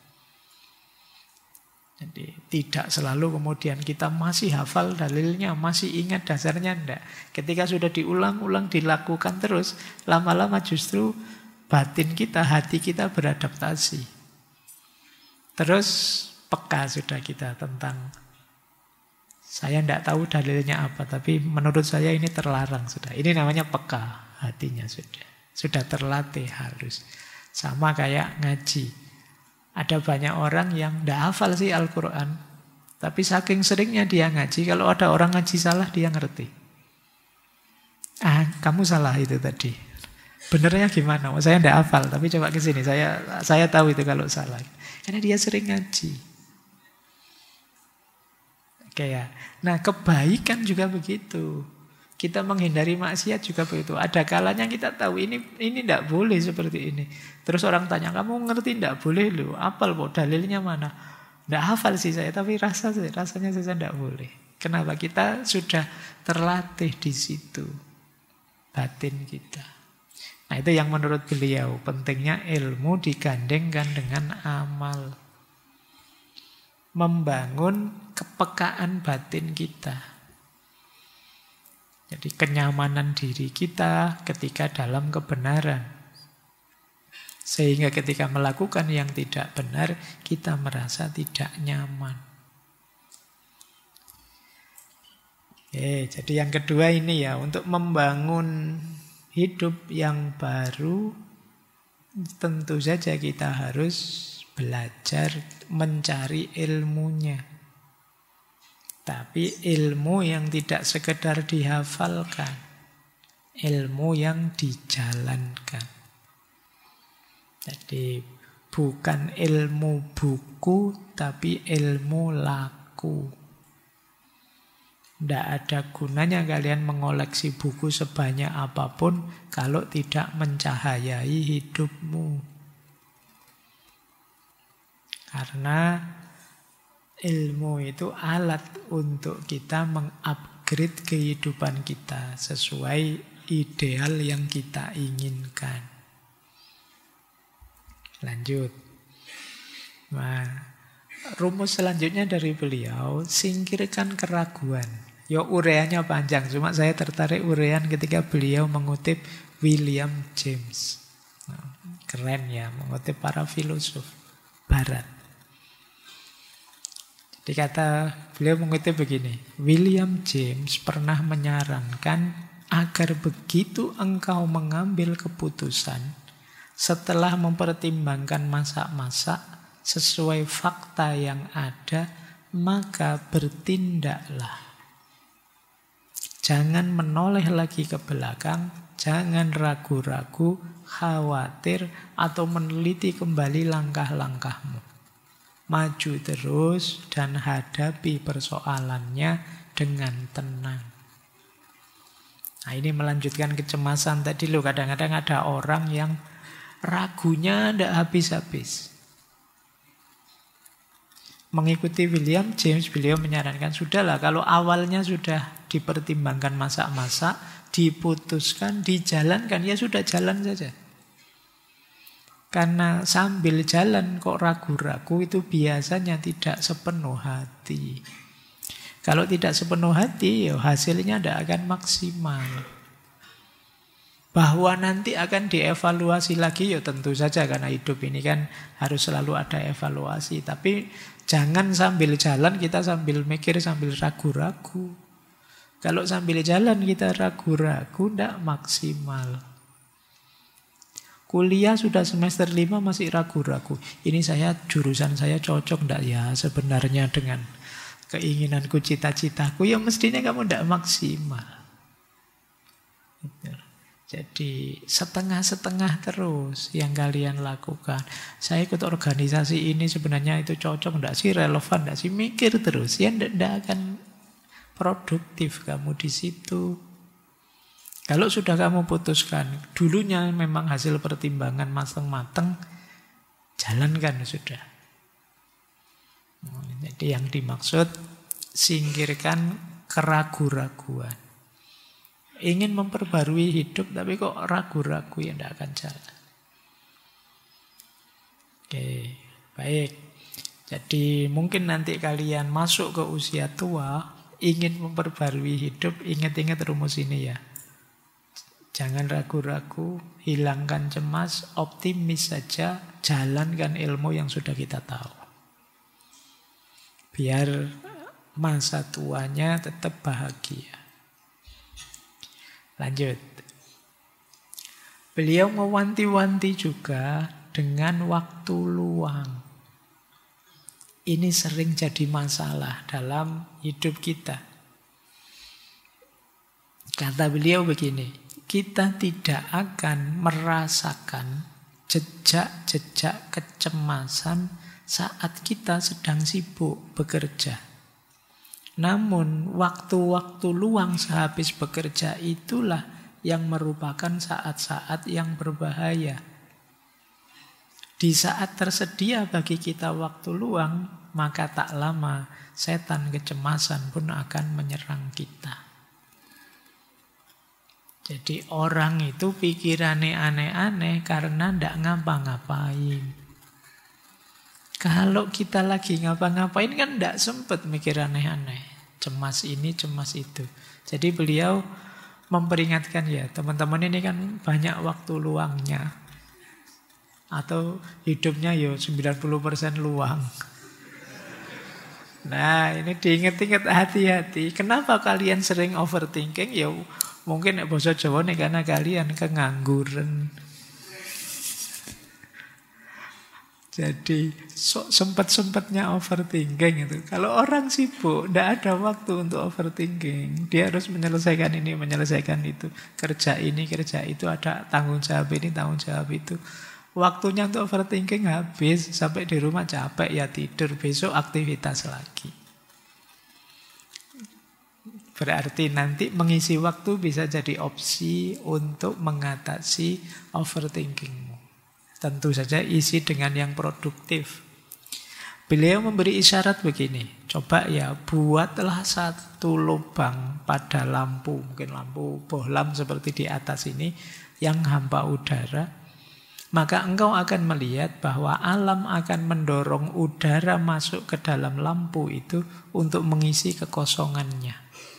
Jadi tidak selalu kemudian kita masih hafal dalilnya, masih ingat dasarnya, tidak. Ketika sudah diulang-ulang, dilakukan terus, lama-lama justru batin kita, hati kita beradaptasi. Terus peka sudah kita tentang, saya tidak tahu dalilnya apa, tapi menurut saya ini terlarang sudah. Ini namanya peka hatinya sudah. Sudah terlatih halus. Sama kayak ngaji. Ada banyak orang yang tidak hafal sih Al-Quran. Tapi saking seringnya dia ngaji, kalau ada orang ngaji salah dia ngerti. Kamu salah itu tadi. Benernya gimana? Saya tidak hafal, tapi coba ke sini. Saya tahu itu kalau salah. Karena dia sering ngaji. Oke ya. Nah, kebaikan juga begitu. Kita menghindari maksiat juga begitu. Ada kalanya kita tahu ini tidak boleh seperti ini. Terus orang tanya, kamu ngerti tidak boleh loh? Apal kok dalilnya mana? Tidak hafal sih saya, tapi rasanya saya tidak boleh. Kenapa? Kita sudah terlatih di situ. Batin kita. Nah, itu yang menurut beliau pentingnya ilmu digandengkan dengan amal. Membangun kepekaan batin kita. Jadi kenyamanan diri kita ketika dalam kebenaran. Sehingga ketika melakukan yang tidak benar, kita merasa tidak nyaman. Jadi yang kedua ini ya, untuk membangun hidup yang baru, tentu saja kita harus belajar mencari ilmunya. Tapi ilmu yang tidak sekedar dihafalkan, ilmu yang dijalankan. Jadi bukan ilmu buku, tapi ilmu laku. Tidak ada gunanya kalian mengoleksi buku sebanyak apapun kalau tidak mencahayai hidupmu. Karena ilmu itu alat untuk kita mengupgrade kehidupan kita sesuai ideal yang kita inginkan. Lanjut. Nah, rumus selanjutnya dari beliau, singkirkan keraguan. Ya ureannya panjang, cuma saya tertarik urean ketika beliau mengutip William James. Nah, keren ya, mengutip para filosof Barat. Dikata beliau mengutip begini, William James pernah menyarankan agar begitu engkau mengambil keputusan setelah mempertimbangkan masak-masak sesuai fakta yang ada, maka bertindaklah. Jangan menoleh lagi ke belakang, jangan ragu-ragu, khawatir, atau meneliti kembali langkah-langkahmu. Maju terus dan hadapi persoalannya dengan tenang. Nah, ini melanjutkan kecemasan tadi loh. Kadang-kadang ada orang yang ragunya tidak habis-habis. Mengikuti William James, beliau menyarankan, sudahlah kalau awalnya sudah dipertimbangkan masak-masak, diputuskan, dijalankan, ya sudah jalan saja. Karena sambil jalan kok ragu-ragu itu biasanya tidak sepenuh hati. Kalau tidak sepenuh hati, ya hasilnya tidak akan maksimal. Bahwa nanti akan dievaluasi lagi, ya tentu saja karena hidup ini kan harus selalu ada evaluasi. Tapi jangan sambil jalan kita sambil mikir, sambil ragu-ragu. Kalau sambil jalan kita ragu-ragu, tidak maksimal. Kuliah sudah semester 5 masih ragu-ragu. Ini jurusan saya cocok enggak ya sebenarnya dengan keinginanku, cita-citaku. Ya mestinya kamu enggak maksimal. Jadi setengah-setengah terus yang kalian lakukan. Saya ikut organisasi ini sebenarnya itu cocok enggak sih, relevan enggak sih? Mikir terus. Ya enggak akan produktif kamu di situ. Kalau sudah kamu putuskan, dulunya memang hasil pertimbangan matang-matang, jalankan sudah. Jadi yang dimaksud, singkirkan keraguan-raguan. Ingin memperbarui hidup tapi kok ragu-ragu, ya tidak akan jalan. Oke, baik. Jadi mungkin nanti kalian masuk ke usia tua, ingin memperbarui hidup, ingat-ingat rumus ini ya. Jangan ragu-ragu, hilangkan cemas, optimis saja, jalankan ilmu yang sudah kita tahu. Biar masa tuanya tetap bahagia. Lanjut. Beliau mewanti-wanti juga dengan waktu luang. Ini sering jadi masalah dalam hidup kita. Kata beliau begini, kita tidak akan merasakan jejak-jejak kecemasan saat kita sedang sibuk bekerja. Namun waktu-waktu luang sehabis bekerja itulah yang merupakan saat-saat yang berbahaya. Di saat tersedia bagi kita waktu luang, maka tak lama setan kecemasan pun akan menyerang kita. Jadi orang itu pikirannya aneh-aneh karena tidak ngapa-ngapain. Kalau kita lagi ngapa-ngapain kan tidak sempat mikir aneh-aneh. Cemas ini, cemas itu. Jadi beliau memperingatkan ya, teman-teman ini kan banyak waktu luangnya. Atau hidupnya ya 90% luang. Nah ini diingat-ingat, hati-hati. Kenapa kalian sering overthinking? Ya mungkin bahasa Jawa nih karena kalian kengangguran. Jadi sempat-sempatnya overthinking itu. Kalau orang sibuk, tidak ada waktu untuk overthinking. Dia harus menyelesaikan ini, menyelesaikan itu. Kerja ini, kerja itu, ada tanggung jawab ini, tanggung jawab itu. Waktunya untuk overthinking habis. Sampai di rumah capek, ya tidur. Besok aktivitas lagi. Berarti nanti mengisi waktu bisa jadi opsi untuk mengatasi overthinkingmu. Tentu saja isi dengan yang produktif. Beliau memberi isyarat begini, coba ya buatlah satu lubang pada lampu, mungkin lampu bohlam seperti di atas ini, yang hampa udara. Maka engkau akan melihat bahwa alam akan mendorong udara masuk ke dalam lampu itu untuk mengisi kekosongannya.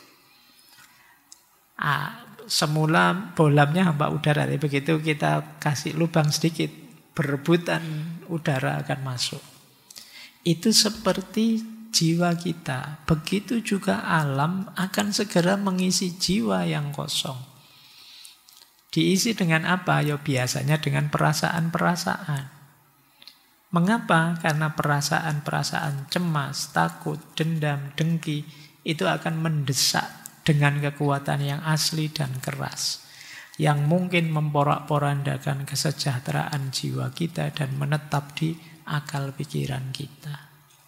Semula bohlamnya hampa udara, tapi begitu kita kasih lubang sedikit, berebutan udara akan masuk. Itu seperti jiwa kita. Begitu juga alam akan segera mengisi jiwa yang kosong. Diisi dengan apa? Ya biasanya dengan perasaan-perasaan. Mengapa? Karena perasaan-perasaan cemas, takut, dendam, dengki itu akan mendesak dengan kekuatan yang asli dan keras, yang mungkin memporak-porandakan kesejahteraan jiwa kita dan menetap di akal pikiran kita.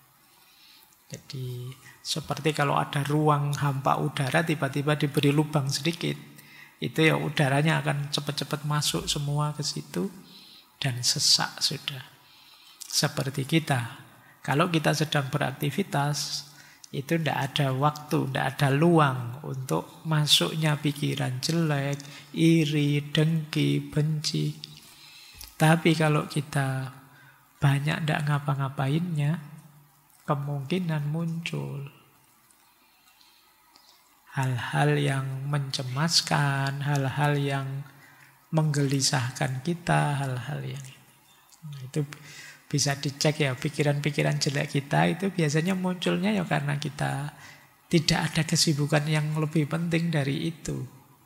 Jadi seperti kalau ada ruang hampa udara tiba-tiba diberi lubang sedikit, itu ya udaranya akan cepat-cepat masuk semua ke situ dan sesak sudah. Seperti kita, kalau kita sedang beraktivitas, itu tidak ada waktu, tidak ada luang untuk masuknya pikiran jelek, iri, dengki, benci. Tapi kalau kita banyak tidak ngapa-ngapainnya, kemungkinan muncul hal-hal yang mencemaskan, hal-hal yang menggelisahkan kita, hal-hal yang itu bisa dicek ya, pikiran-pikiran jelek kita itu biasanya munculnya ya karena kita tidak ada kesibukan yang lebih penting dari itu.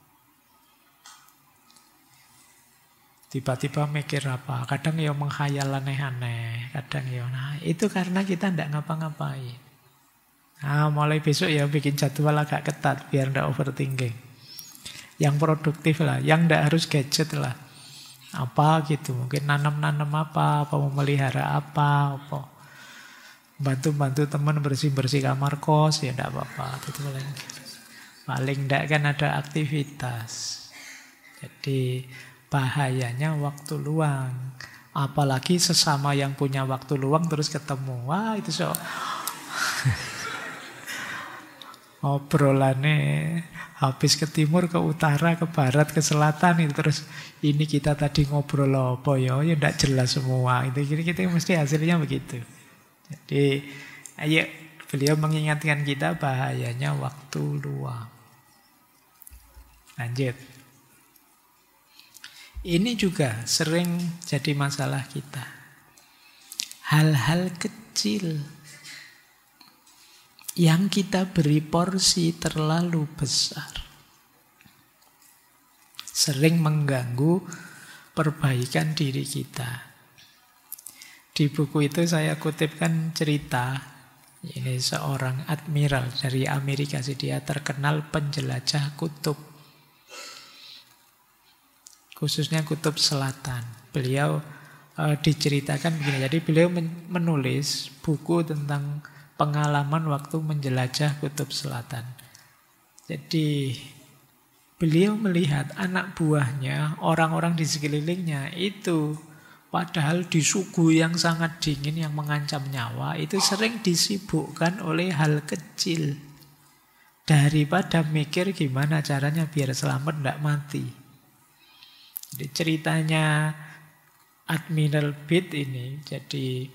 Tiba-tiba mikir apa, kadang ya menghayal aneh-aneh, kadang ya, nah itu karena kita tidak ngapa-ngapain. Nah mulai besok ya bikin jadwal agak ketat biar tidak overthinking. Yang produktif lah, yang tidak harus gadget lah. Apa gitu, mungkin nanam-nanam apa memelihara apa. Bantu-bantu teman bersih-bersih kamar kos, ya tidak apa-apa. Itu paling tidak kan ada aktivitas. Jadi bahayanya waktu luang. Apalagi sesama yang punya waktu luang terus ketemu. Wah itu Obrolannya habis ke timur, ke utara, ke barat, ke selatan itu terus ini kita tadi ngobrol apa ya enggak jelas semua. Itu kita mesti hasilnya begitu. Jadi ayo beliau mengingatkan kita bahayanya waktu luang. Lanjut. Ini juga sering jadi masalah kita. Hal-hal kecil yang kita beri porsi terlalu besar sering mengganggu perbaikan diri kita. Di buku itu saya kutipkan cerita, ini seorang admiral dari Amerika, dia terkenal penjelajah kutub, khususnya kutub selatan. Beliau diceritakan begini, jadi beliau menulis buku tentang pengalaman waktu menjelajah kutub selatan. Jadi beliau melihat anak buahnya, orang-orang di sekelilingnya itu padahal di suhu yang sangat dingin yang mengancam nyawa itu sering disibukkan oleh hal kecil daripada mikir gimana caranya biar selamat tidak mati. Jadi ceritanya Admiral Beit ini, jadi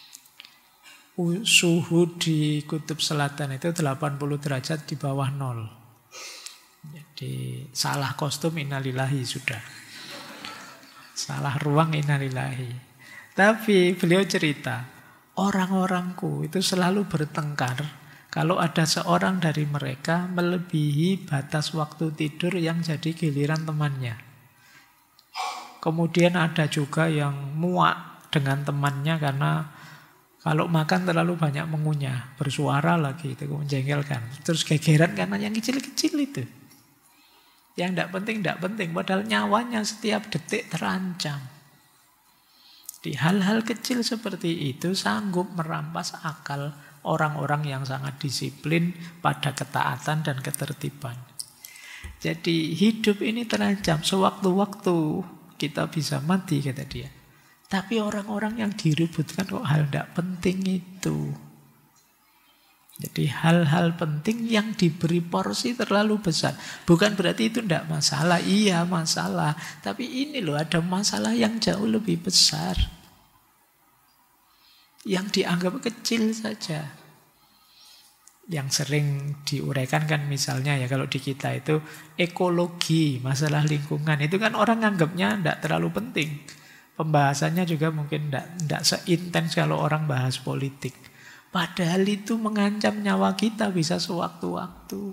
suhu di kutub selatan itu 80 derajat di bawah nol. Jadi salah kostum innalillahi sudah. Salah ruang innalillahi. Tapi beliau cerita, orang-orangku itu selalu bertengkar kalau ada seorang dari mereka melebihi batas waktu tidur yang jadi giliran temannya. Kemudian ada juga yang muak dengan temannya karena kalau makan terlalu banyak mengunyah, bersuara lagi, itu menjengkelkan. Terus gegeran karena yang kecil-kecil itu. Yang tidak penting, padahal nyawanya setiap detik terancam. Di hal-hal kecil seperti itu sanggup merampas akal orang-orang yang sangat disiplin pada ketaatan dan ketertiban. Jadi hidup ini terancam, sewaktu-waktu kita bisa mati, kata dia. Tapi orang-orang yang diributkan kok hal tidak penting itu. Jadi hal-hal penting yang diberi porsi terlalu besar. Bukan berarti itu tidak masalah. Iya masalah. Tapi ini loh ada masalah yang jauh lebih besar. Yang dianggap kecil saja. Yang sering diuraikan kan misalnya ya kalau di kita itu ekologi, masalah lingkungan. Itu kan orang anggapnya tidak terlalu penting. Pembahasannya juga mungkin tidak seintens kalau orang bahas politik. Padahal itu mengancam nyawa kita bisa sewaktu-waktu.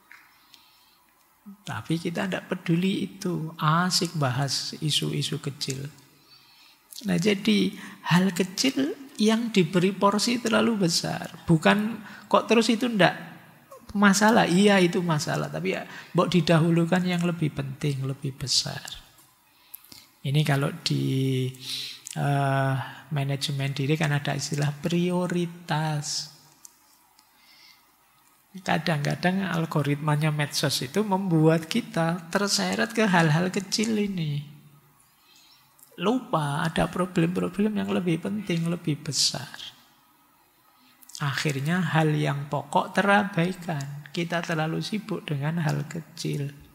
Tapi kita tidak peduli itu. Asik bahas isu-isu kecil. Nah jadi hal kecil yang diberi porsi terlalu besar. Bukan kok terus itu tidak masalah. Iya itu masalah. Tapi ya mbok didahulukan yang lebih penting, lebih besar. Ini kalau di manajemen diri kan ada istilah prioritas. Kadang-kadang algoritmanya medsos itu membuat kita terseret ke hal-hal kecil ini. Lupa ada problem-problem yang lebih penting, lebih besar. Akhirnya hal yang pokok terabaikan. Kita terlalu sibuk dengan hal kecil.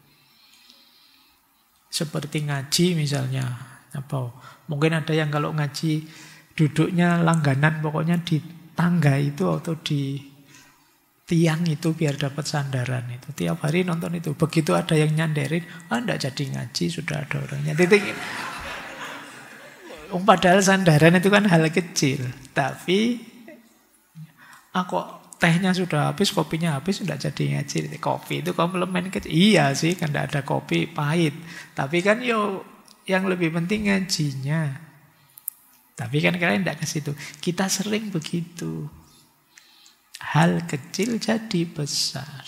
Seperti ngaji misalnya. Mungkin ada yang kalau ngaji duduknya langganan pokoknya di tangga itu atau di tiang itu biar dapat sandaran itu. Tiap hari nonton itu. Begitu ada yang nyanderin, enggak jadi ngaji, sudah ada orangnya. Padahal sandaran itu kan hal kecil. Tapi tehnya sudah habis, kopinya habis, sudah jadi ngaji. Kopi itu komplement kecil. Iya sih, kan tidak ada kopi, pahit. Tapi kan yang lebih penting ngajinya. Tapi kan kalian tidak ke situ. Kita sering begitu. Hal kecil jadi besar.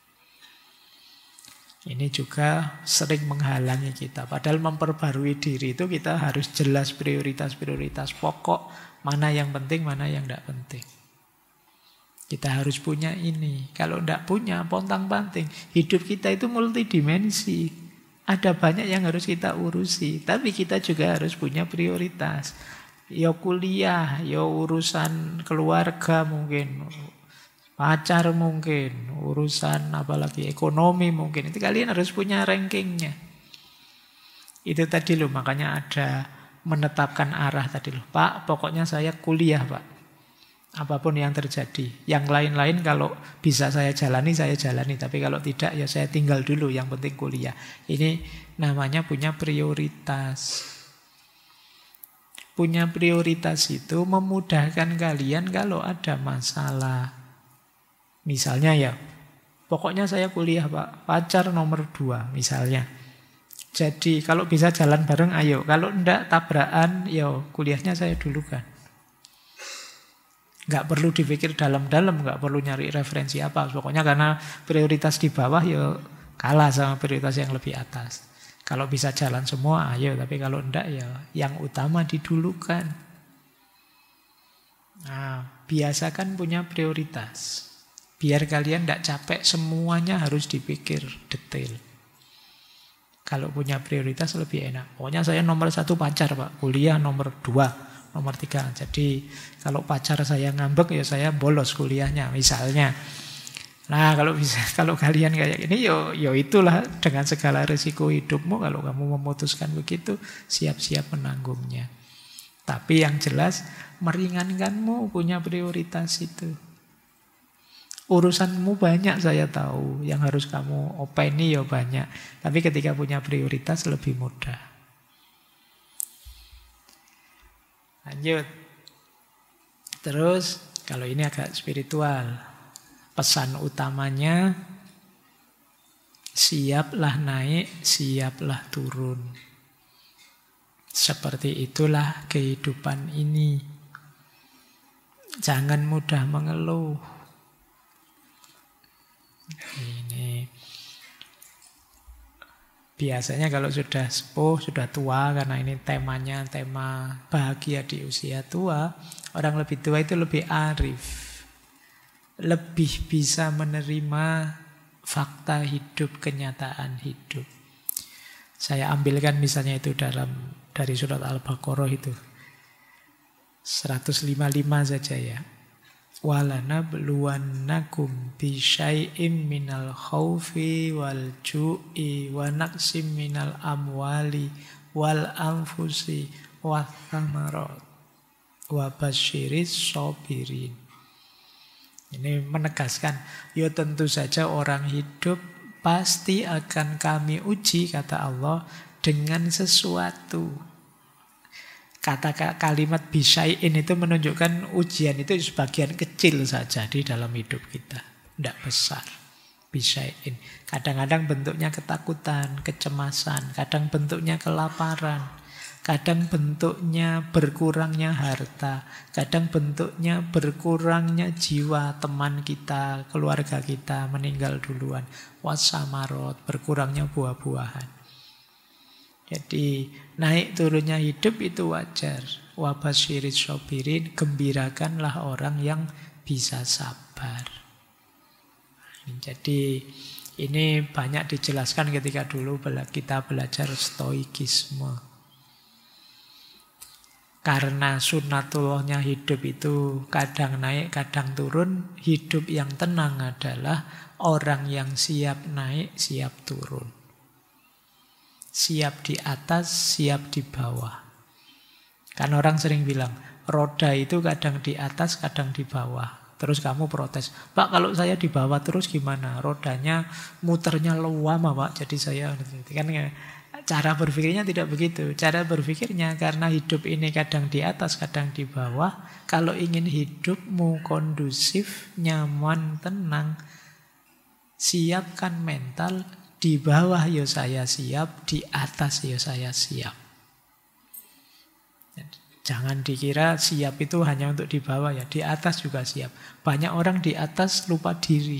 Ini juga sering menghalangi kita. Padahal memperbarui diri itu kita harus jelas prioritas-prioritas pokok. Mana yang penting, mana yang tidak penting. Kita harus punya ini. Kalau tidak punya, pontang-panting. Hidup kita itu multidimensi. Ada banyak yang harus kita urusi. Tapi kita juga harus punya prioritas. Ya kuliah, ya urusan keluarga mungkin. pacar mungkin, urusan apalagi ekonomi mungkin. Itu kalian harus punya rankingnya. Itu tadi loh, makanya ada menetapkan arah tadi loh. Pak, pokoknya saya kuliah Pak. Apapun yang terjadi. Yang lain-lain kalau bisa saya jalani. Tapi kalau tidak ya saya tinggal dulu. Yang penting kuliah. Ini namanya punya prioritas. Punya prioritas itu memudahkan kalian kalau ada masalah. Misalnya ya, pokoknya saya kuliah Pak. Pacar nomor 2 misalnya. Jadi kalau bisa jalan bareng ayo. Kalau enggak tabrakan, ya kuliahnya saya dulukan. Nggak perlu dipikir dalam-dalam, nggak perlu nyari referensi apa. Pokoknya karena prioritas di bawah ya kalah sama prioritas yang lebih atas. Kalau bisa jalan semua ayo, tapi kalau enggak ya yang utama didulukan. Nah, biasakan punya prioritas. Biar kalian enggak capek semuanya harus dipikir detail. Kalau punya prioritas lebih enak. Pokoknya saya nomor 1 pacar Pak. Kuliah nomor 2, nomor 3. Jadi kalau pacar saya ngambek ya saya bolos kuliahnya misalnya. Nah kalau bisa, kalau kalian kayak gini yo itulah dengan segala risiko hidupmu. Kalau kamu memutuskan begitu, siap-siap menanggungnya. Tapi yang jelas meringankanmu punya prioritas itu. Urusanmu banyak saya tahu, yang harus kamu openi ya banyak. Tapi ketika punya prioritas lebih mudah. Lanjut. Terus kalau ini agak spiritual. Pesan utamanya, siaplah naik, siaplah turun. Seperti itulah kehidupan ini. Jangan mudah mengeluh. Ini biasanya kalau sudah sepuh, sudah tua, karena ini temanya tema bahagia di usia tua, orang lebih tua itu lebih arif, lebih bisa menerima fakta hidup, kenyataan hidup. Saya ambilkan misalnya itu dari surat Al-Baqarah itu 155 saja ya. وَلَنَبْلُوَنَّكُمْ بِشَيْءٍ مِّنَ الْخَوْفِ وَالْجُوعِ وَنَقْصٍ مِّنَ الْأَمْوَالِ وَالْأَنْفُسِ وَالثَّمَرَاتِ وَبَشِّرِ الصَّابِرِينَ. Ini menegaskan, ya tentu saja orang hidup pasti akan kami uji, kata Allah, dengan sesuatu. Kalimat bisyai'in itu menunjukkan ujian itu sebagian kecil saja di dalam hidup kita. Tidak besar. Bisyai'in. Kadang-kadang bentuknya ketakutan, kecemasan. Kadang bentuknya kelaparan. Kadang bentuknya berkurangnya harta. Kadang bentuknya berkurangnya jiwa teman kita, keluarga kita meninggal duluan. Wasamarot, berkurangnya buah-buahan. Jadi naik turunnya hidup itu wajar. Wabasyiris sobirin, gembirakanlah orang yang bisa sabar. Jadi ini banyak dijelaskan ketika dulu kita belajar stoikisme. Karena sunnatullahnya hidup itu kadang naik, kadang turun. Hidup yang tenang adalah orang yang siap naik, siap turun. Siap di atas, siap di bawah. Kan orang sering bilang, roda itu kadang di atas, kadang di bawah. Terus kamu protes, Pak kalau saya di bawah terus gimana? Rodanya muternya lama Pak, jadi saya... Kan cara berpikirnya tidak begitu. Cara berpikirnya karena hidup ini kadang di atas, kadang di bawah. Kalau ingin hidupmu kondusif, nyaman, tenang, siapkan mental. Di bawah ya saya siap, di atas ya saya siap. Jangan dikira siap itu hanya untuk di bawah ya, di atas juga siap. Banyak orang di atas lupa diri.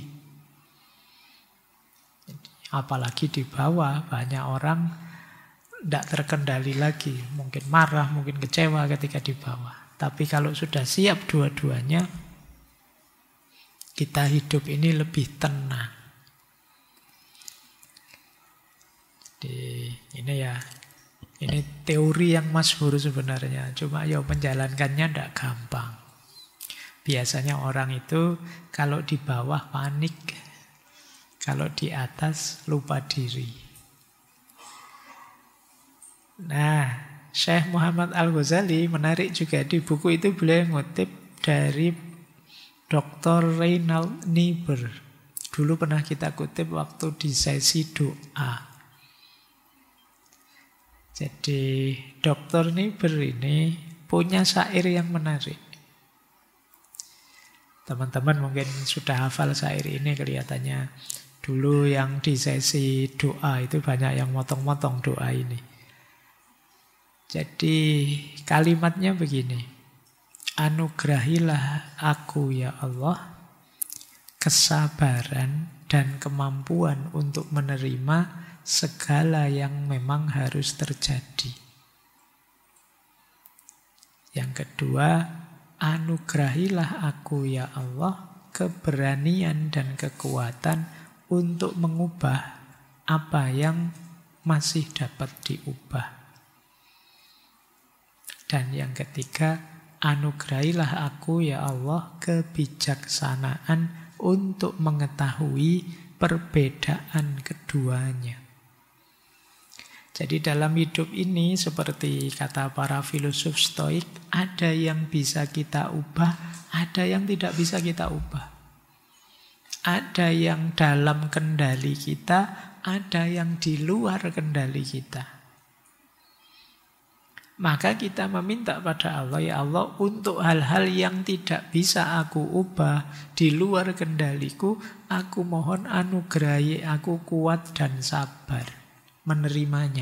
Apalagi di bawah banyak orang tidak terkendali lagi. Mungkin marah, mungkin kecewa ketika di bawah. Tapi kalau sudah siap dua-duanya, kita hidup ini lebih tenang. Ini ya, ini teori yang masyhur sebenarnya. Cuma ya menjalankannya tidak gampang. Biasanya orang itu kalau di bawah panik, kalau di atas lupa diri. Nah, Syekh Muhammad Al-Ghazali menarik juga, di buku itu beliau ngutip dari Dr. Reinald Niebuhr. Dulu pernah kita kutip waktu di sesi doa. Jadi Dr. Niebuhr ini punya syair yang menarik. Teman-teman mungkin sudah hafal syair ini kelihatannya. Dulu yang di sesi doa itu banyak yang motong-motong doa ini. Jadi kalimatnya begini. Anugerahilah aku ya Allah kesabaran dan kemampuan untuk menerima segala yang memang harus terjadi. Yang kedua, anugerahilah aku ya Allah keberanian dan kekuatan untuk mengubah apa yang masih dapat diubah. Dan yang ketiga, anugerahilah aku ya Allah kebijaksanaan untuk mengetahui perbedaan keduanya. Jadi dalam hidup ini seperti kata para filosof Stoik, ada yang bisa kita ubah, ada yang tidak bisa kita ubah. Ada yang dalam kendali kita, ada yang di luar kendali kita. Maka kita meminta pada Allah, ya Allah, untuk hal-hal yang tidak bisa aku ubah, di luar kendaliku, aku mohon anugerahi aku kuat dan sabar menerimanya.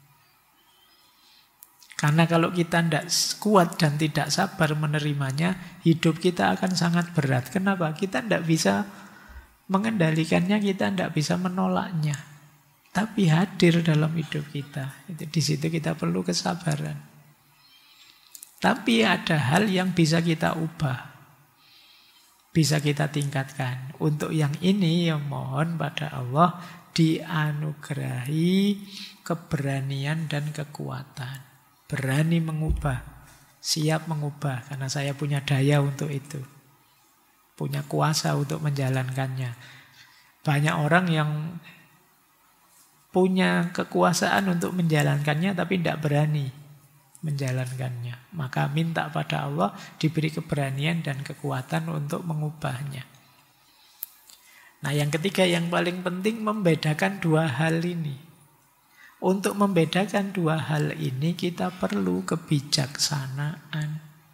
Karena kalau kita tidak kuat dan tidak sabar menerimanya, hidup kita akan sangat berat. Kenapa? Kita tidak bisa mengendalikannya, kita tidak bisa menolaknya. Tapi hadir dalam hidup kita. Di situ kita perlu kesabaran. Tapi ada hal yang bisa kita ubah. Bisa kita tingkatkan. Untuk yang ini yang mohon pada Allah dianugerahi keberanian dan kekuatan. Berani mengubah. Siap mengubah. Karena saya punya daya untuk itu. Punya kuasa untuk menjalankannya. Banyak orang yang punya kekuasaan untuk menjalankannya tapi tidak berani menjalankannya. Maka minta pada Allah diberi keberanian dan kekuatan untuk mengubahnya. Nah, yang ketiga yang paling penting membedakan dua hal ini. Untuk membedakan dua hal ini kita perlu kebijaksanaan.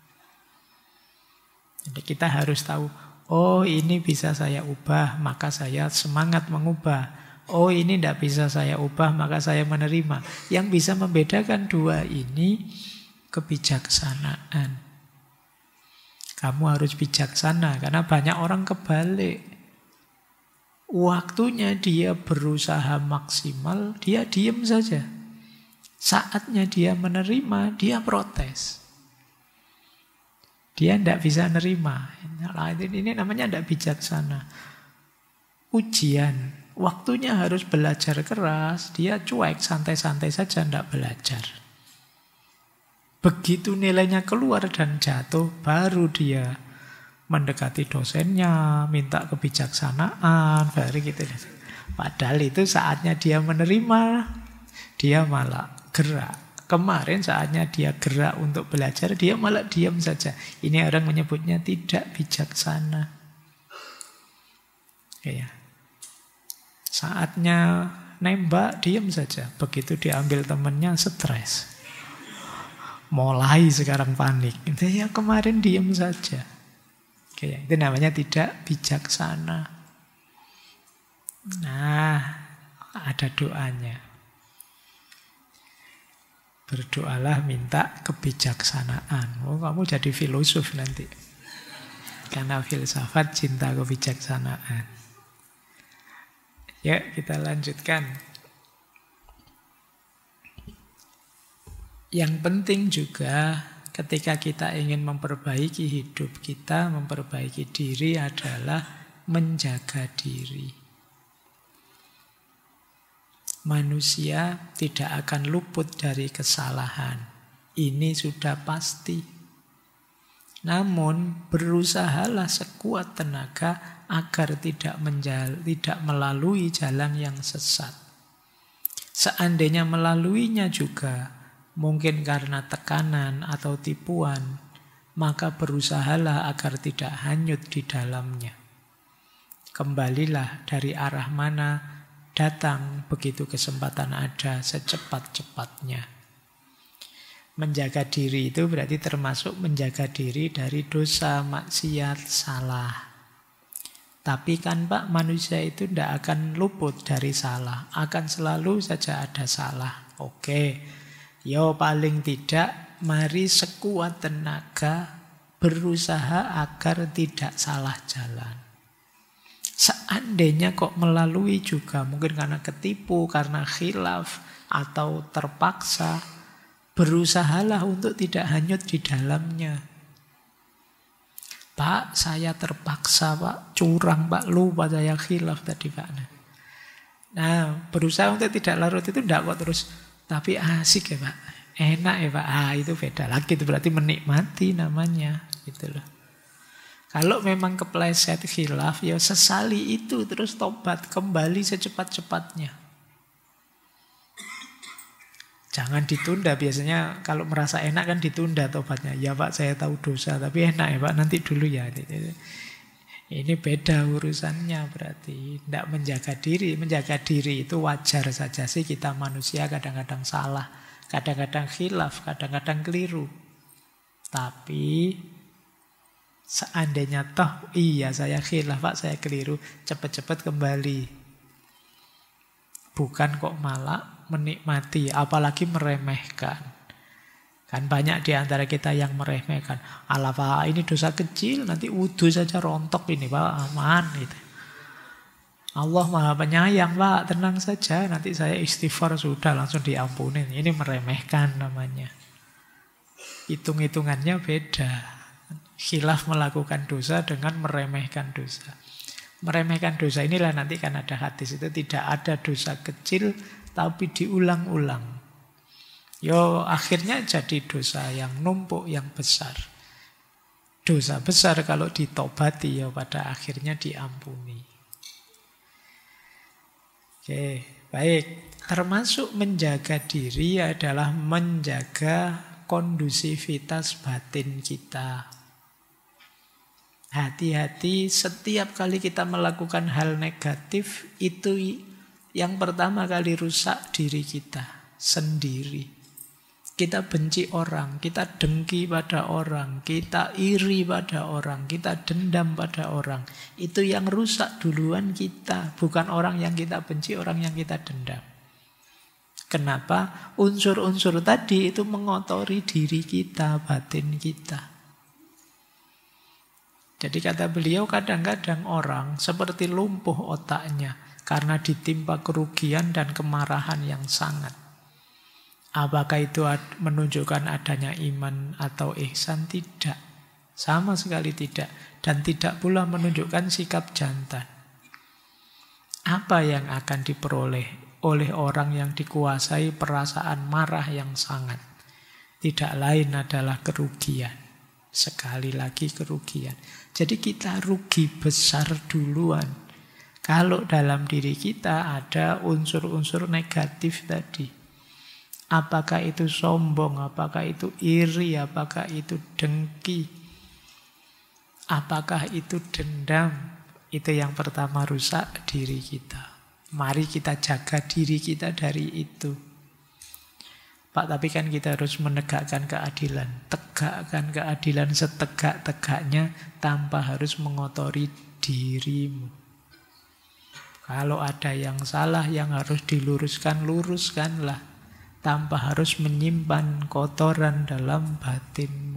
Jadi kita harus tahu, oh ini bisa saya ubah, maka saya semangat mengubah. Oh ini tidak bisa saya ubah, maka saya menerima. Yang bisa membedakan dua ini kebijaksanaan. Kamu harus bijaksana, karena banyak orang kebalik. Waktunya dia berusaha maksimal, dia diam saja. Saatnya dia menerima, dia protes. Dia tidak bisa nerima. Ini namanya tidak bijaksana. Ujian. Waktunya harus belajar keras, dia cuek, santai-santai saja, tidak belajar. Begitu nilainya keluar dan jatuh, baru dia mendekati dosennya, minta kebijaksanaan, baru gitu. Padahal itu saatnya dia menerima, dia malah gerak. Kemarin saatnya dia gerak untuk belajar, dia malah diam saja. Ini orang menyebutnya tidak bijaksana. Ya. Saatnya nembak, diam saja. Begitu diambil temannya, stres. Mulai sekarang panik. Ya kemarin diam saja. Oke, itu namanya tidak bijaksana. Nah, ada doanya. Berdoalah minta kebijaksanaan. Oh, kamu jadi filosof nanti. Karena filsafat cinta kebijaksanaan. Ya, kita lanjutkan. Yang penting juga ketika kita ingin memperbaiki hidup kita, memperbaiki diri adalah menjaga diri. Manusia tidak akan luput dari kesalahan. Ini sudah pasti. Namun berusahalah sekuat tenaga agar tidak melalui jalan yang sesat. Seandainya melaluinya juga, mungkin karena tekanan atau tipuan, maka berusahalah agar tidak hanyut di dalamnya. Kembalilah dari arah mana datang begitu kesempatan ada secepat-cepatnya. Menjaga diri itu berarti termasuk menjaga diri dari dosa, maksiat, salah. Tapi kan Pak, manusia itu tidak akan luput dari salah. Akan selalu saja ada salah. Oke, yo paling tidak mari sekuat tenaga berusaha agar tidak salah jalan. Seandainya kok melalui juga, mungkin karena ketipu, karena khilaf, atau terpaksa, berusahalah untuk tidak hanyut di dalamnya. Pak, saya terpaksa Pak, curang Pak, lupa saya khilaf tadi Pak. Nah, berusaha untuk tidak larut itu tidak kok terus, tapi asik ya Pak, enak ya Pak. Itu beda lagi, itu berarti menikmati namanya, gitu loh. Kalau memang kepleset khilaf, ya sesali itu, terus tobat, kembali secepat-cepatnya. Jangan ditunda, biasanya kalau merasa enak kan ditunda tobatnya. Ya Pak, saya tahu dosa, tapi enak ya Pak, nanti dulu ya. Ini beda urusannya berarti. Tidak menjaga diri. Menjaga diri itu wajar saja sih, kita manusia kadang-kadang salah, kadang-kadang khilaf, kadang-kadang keliru. Tapi seandainya toh, iya saya khilaf Pak, saya keliru, cepat-cepat kembali. Bukan kok malah menikmati, apalagi meremehkan. Kan banyak di antara kita yang meremehkan. Alah Pak, ini dosa kecil, nanti wudu saja rontok ini Pak, aman gitu. Allah Maha Penyayang Pak, tenang saja, nanti saya istighfar sudah langsung diampunin. Ini meremehkan namanya. Hitung-hitungannya beda. Khilaf melakukan dosa dengan meremehkan dosa. Meremehkan dosa inilah nanti kan ada hadis itu, tidak ada dosa kecil tapi diulang-ulang. Yo akhirnya jadi dosa yang numpuk, yang besar. Dosa besar kalau ditobati ya pada akhirnya diampuni. Oke, baik. Termasuk menjaga diri adalah menjaga kondusivitas batin kita. Hati-hati setiap kali kita melakukan hal negatif, itu yang pertama kali rusak diri kita sendiri. Kita benci orang, kita dengki pada orang, kita iri pada orang, kita dendam pada orang. Itu yang rusak duluan kita, bukan orang yang kita benci, orang yang kita dendam. Kenapa? Unsur-unsur tadi itu mengotori diri kita, batin kita. Jadi kata beliau, kadang-kadang orang seperti lumpuh otaknya karena ditimpa kerugian dan kemarahan yang sangat. Apakah itu menunjukkan adanya iman atau ihsan? Tidak. Sama sekali tidak. Dan tidak pula menunjukkan sikap jantan. Apa yang akan diperoleh oleh orang yang dikuasai perasaan marah yang sangat? Tidak lain adalah kerugian. Sekali lagi kerugian. Jadi kita rugi besar duluan. Kalau dalam diri kita ada unsur-unsur negatif tadi. Apakah itu sombong, apakah itu iri, apakah itu dengki, apakah itu dendam. Itu yang pertama rusak diri kita. Mari kita jaga diri kita dari itu. Pak, tapi kan kita harus menegakkan keadilan. Tegakkan keadilan setegak-tegaknya tanpa harus mengotori dirimu. Kalau ada yang salah yang harus diluruskan, luruskanlah. Tanpa harus menyimpan kotoran dalam batinmu.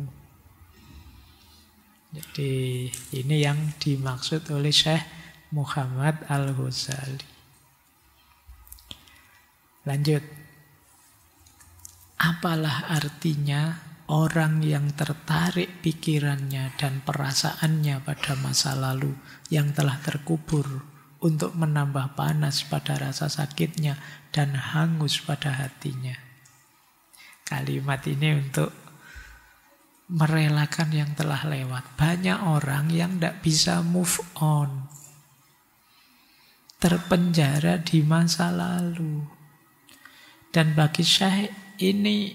Jadi ini yang dimaksud oleh Syekh Muhammad Al-Ghazali. Lanjut. Apalah artinya orang yang tertarik pikirannya dan perasaannya pada masa lalu yang telah terkubur untuk menambah panas pada rasa sakitnya dan hangus pada hatinya. Kalimat ini untuk merelakan yang telah lewat. Banyak orang yang tidak bisa move on, terpenjara di masa lalu. Dan bagi Syekh ini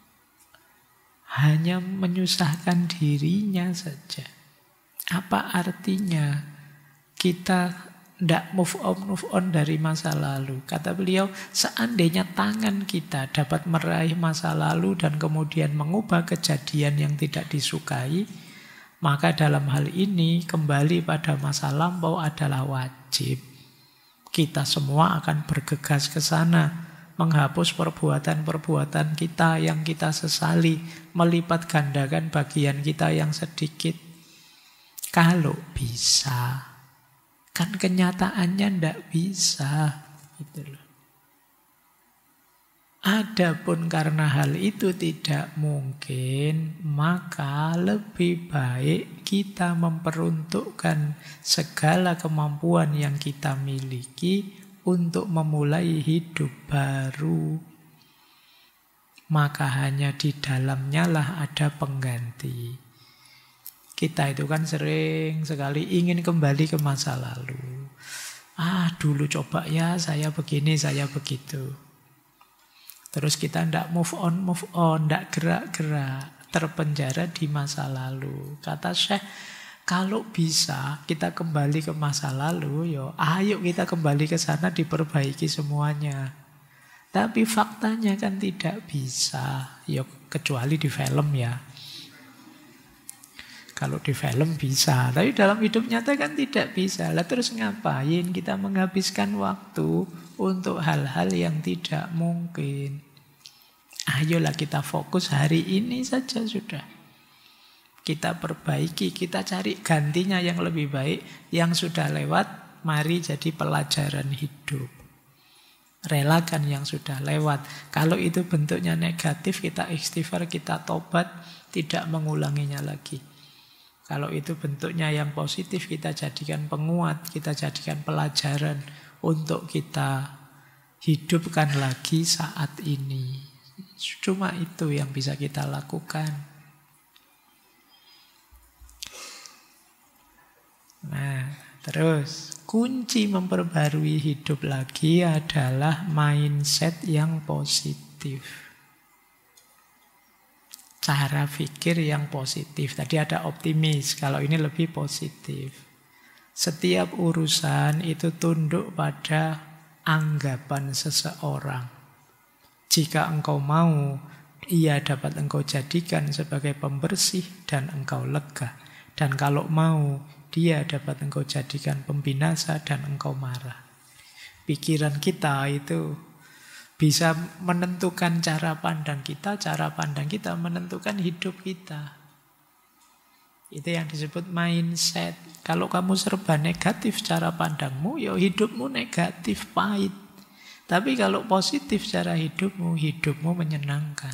hanya menyusahkan dirinya saja. Apa artinya kita tidak move on dari masa lalu? Kata beliau, seandainya tangan kita dapat meraih masa lalu dan kemudian mengubah kejadian yang tidak disukai, maka dalam hal ini kembali pada masa lampau adalah wajib. Kita semua akan bergegas ke sana, menghapus perbuatan-perbuatan kita yang kita sesali, melipat gandakan bagian kita yang sedikit. Kalau bisa. Kan kenyataannya ndak bisa. Gitu loh. Adapun karena hal itu tidak mungkin, maka lebih baik kita memperuntukkan segala kemampuan yang kita miliki untuk memulai hidup baru. Maka hanya di dalamnya lah ada pengganti. Kita itu kan sering sekali ingin kembali ke masa lalu. Dulu coba ya saya begini, saya begitu. Terus kita tidak move on, tidak gerak-gerak, terpenjara di masa lalu. Kata Syekh, kalau bisa kita kembali ke masa lalu, ayo kita kembali ke sana, diperbaiki semuanya. Tapi faktanya kan tidak bisa, kecuali di film ya. Kalau di film bisa, tapi dalam hidup nyata kan tidak bisa. Lah terus ngapain kita menghabiskan waktu untuk hal-hal yang tidak mungkin? Ayolah kita fokus hari ini saja sudah. Kita perbaiki, kita cari gantinya yang lebih baik. Yang sudah lewat, mari jadi pelajaran hidup. Relakan yang sudah lewat. Kalau itu bentuknya negatif, kita istighfar, kita tobat, tidak mengulanginya lagi. Kalau itu bentuknya yang positif, kita jadikan penguat, kita jadikan pelajaran untuk kita hidupkan lagi saat ini. Cuma itu yang bisa kita lakukan. Nah, terus kunci memperbarui hidup lagi adalah mindset yang positif. Cara pikir yang positif. Tadi ada optimis, kalau ini lebih positif. Setiap urusan itu tunduk pada anggapan seseorang. Jika engkau mau, ia dapat engkau jadikan sebagai pembersih dan engkau lega. Dan kalau mau, dia dapat engkau jadikan pembinasa dan engkau marah. Pikiran kita itu bisa menentukan cara pandang kita menentukan hidup kita. Itu yang disebut mindset. Kalau kamu serba negatif cara pandangmu, hidupmu negatif, pahit. Tapi kalau positif cara hidupmu menyenangkan.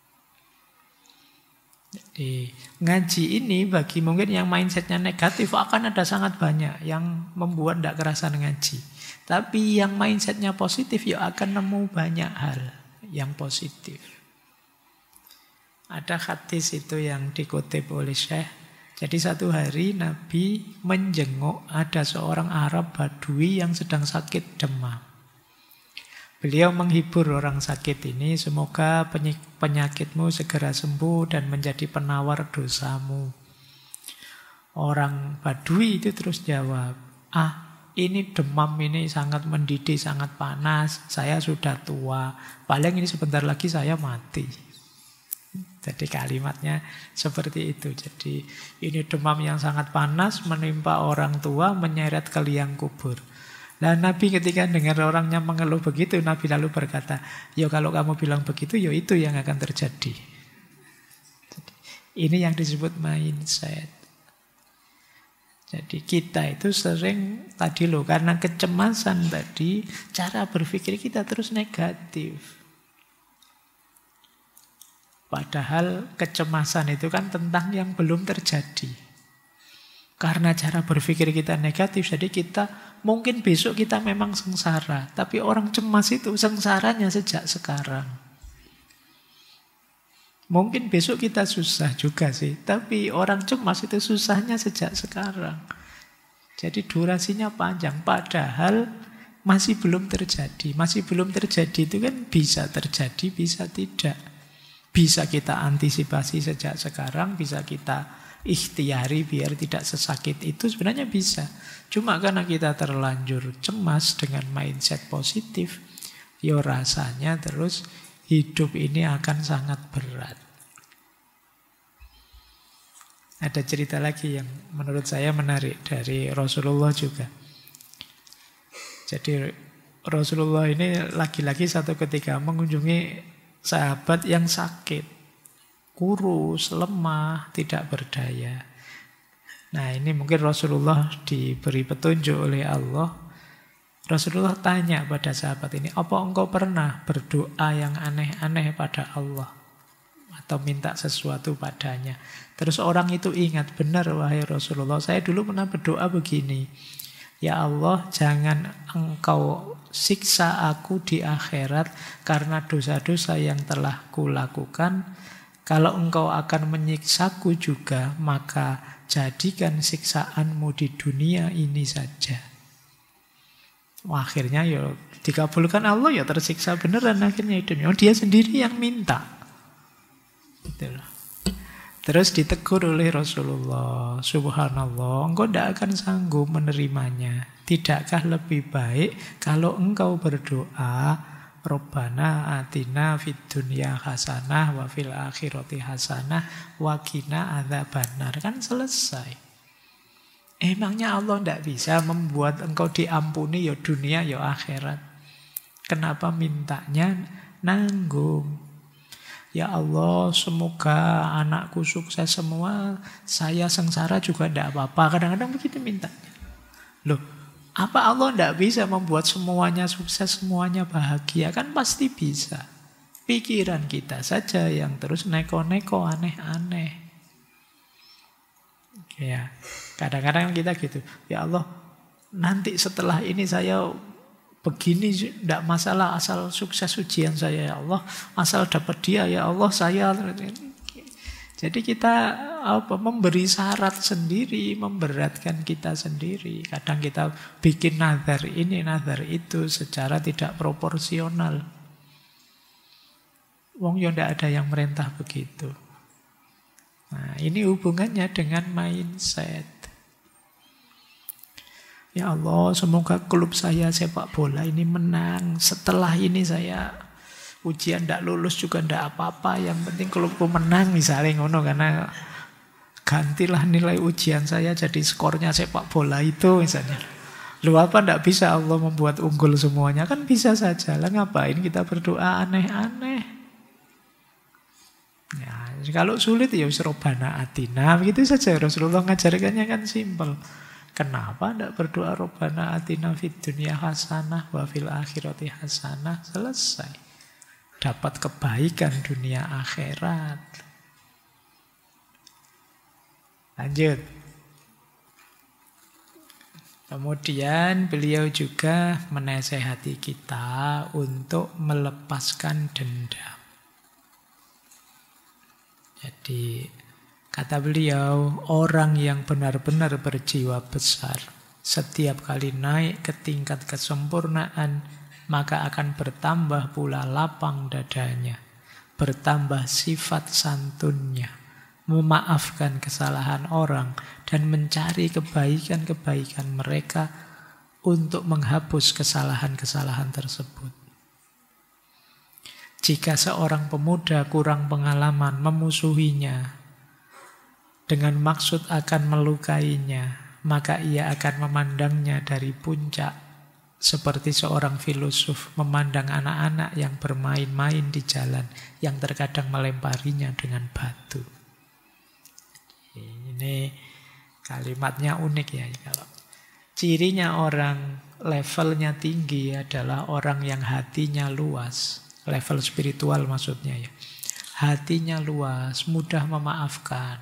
Jadi ngaji ini bagi mungkin yang mindsetnya negatif akan ada sangat banyak yang membuat tidak kerasan ngaji. Tapi yang mindsetnya positif akan nemu banyak hal yang positif. Ada hadis itu yang dikutip oleh Syekh. Jadi satu hari Nabi menjenguk ada seorang Arab Badui yang sedang sakit demam. Beliau menghibur orang sakit ini, semoga penyakitmu segera sembuh dan menjadi penawar dosamu. Orang Badui itu terus jawab, ini demam ini sangat mendidih, sangat panas. Saya sudah tua. Paling ini sebentar lagi saya mati. Jadi kalimatnya seperti itu. Jadi ini demam yang sangat panas menimpa orang tua, menyeret ke liang kubur. Dan Nabi ketika dengar orangnya mengeluh begitu, Nabi lalu berkata, kalau kamu bilang begitu, itu yang akan terjadi. Jadi, ini yang disebut mindset. Jadi kita itu sering karena kecemasan tadi, cara berpikir kita terus negatif. Padahal kecemasan itu kan tentang yang belum terjadi. Karena cara berpikir kita negatif, jadi kita mungkin besok kita memang sengsara. Tapi orang cemas itu sengsaranya sejak sekarang. Mungkin besok kita susah juga sih, tapi orang cemas itu susahnya sejak sekarang. Jadi durasinya panjang, padahal masih belum terjadi. Masih belum terjadi itu kan bisa terjadi, bisa tidak. Bisa kita antisipasi sejak sekarang, bisa kita ikhtiari biar tidak sesakit itu, sebenarnya bisa. Cuma karena kita terlanjur cemas dengan mindset positif, ya rasanya terus hidup ini akan sangat berat. Ada cerita lagi yang menurut saya menarik dari Rasulullah juga. Jadi Rasulullah ini lagi-lagi satu ketika mengunjungi sahabat yang sakit, kurus, lemah, tidak berdaya. Nah, ini mungkin Rasulullah diberi petunjuk oleh Allah. Rasulullah tanya pada sahabat ini, apa engkau pernah berdoa yang aneh-aneh pada Allah? Atau minta sesuatu padanya. Terus orang itu ingat, benar wahai Rasulullah, saya dulu pernah berdoa begini. Ya Allah, jangan engkau siksa aku di akhirat karena dosa-dosa yang telah kulakukan. Kalau engkau akan menyiksaku juga, maka jadikan siksaanmu di dunia ini saja. Akhirnya ya dikabulkan Allah, ya tersiksa beneran akhirnya hidupnya. Dia sendiri yang minta. Gitu loh. Terus ditegur oleh Rasulullah, subhanallah, engkau tidak akan sanggup menerimanya. Tidakkah lebih baik kalau engkau berdoa, Rabbana atina fid dunya hasanah wa fil akhirati hasanah wa qina adzabannar. Kan selesai. Emangnya Allah tidak bisa membuat engkau diampuni ya dunia ya akhirat? Kenapa mintanya nanggung? Ya Allah, semoga anakku sukses semua, saya sengsara juga tidak apa-apa. Kadang-kadang begitu mintanya. Loh, apa Allah tidak bisa membuat semuanya sukses, semuanya bahagia? Kan pasti bisa. Pikiran kita saja yang terus neko-neko, aneh-aneh. Ya, kadang-kadang kita gitu. Ya Allah, nanti setelah ini saya begini, tidak masalah, asal sukses ujian saya ya Allah, asal dapat dia ya Allah saya. Jadi kita memberi syarat sendiri, memberatkan kita sendiri. Kadang kita bikin nazar ini, nazar itu secara tidak proporsional. Wong ya tidak ada yang merintah begitu. Nah, ini hubungannya dengan mindset. Ya Allah, semoga klub saya sepak bola ini menang. Setelah ini saya ujian tidak lulus juga tidak apa-apa. Yang penting klubku menang misalnya ngono, karena gantilah nilai ujian saya jadi skornya sepak bola itu misalnya. Lu apa tidak bisa Allah membuat unggul semuanya? Kan bisa saja. Lah ngapain kita berdoa aneh-aneh? Ya, kalau sulit ya Rabbana atina, begitu saja. Rasulullah ngajarkannya kan simpel. Kenapa tidak berdoa Rabbana atina fid dunya hasanah wa fil akhirati hasanah? Selesai. Dapat kebaikan dunia akhirat. Lanjut. Kemudian beliau juga menasehati kita untuk melepaskan dendam. Jadi kata beliau, orang yang benar-benar berjiwa besar, setiap kali naik ke tingkat kesempurnaan, maka akan bertambah pula lapang dadanya, bertambah sifat santunnya, memaafkan kesalahan orang, dan mencari kebaikan-kebaikan mereka untuk menghapus kesalahan-kesalahan tersebut. Jika seorang pemuda kurang pengalaman memusuhinya dengan maksud akan melukainya, maka ia akan memandangnya dari puncak, seperti seorang filosof memandang anak-anak yang bermain-main di jalan, yang terkadang melemparinya dengan batu. Ini kalimatnya unik ya. Kalau cirinya orang levelnya tinggi adalah orang yang hatinya luas, level spiritual maksudnya ya. Hatinya luas, mudah memaafkan.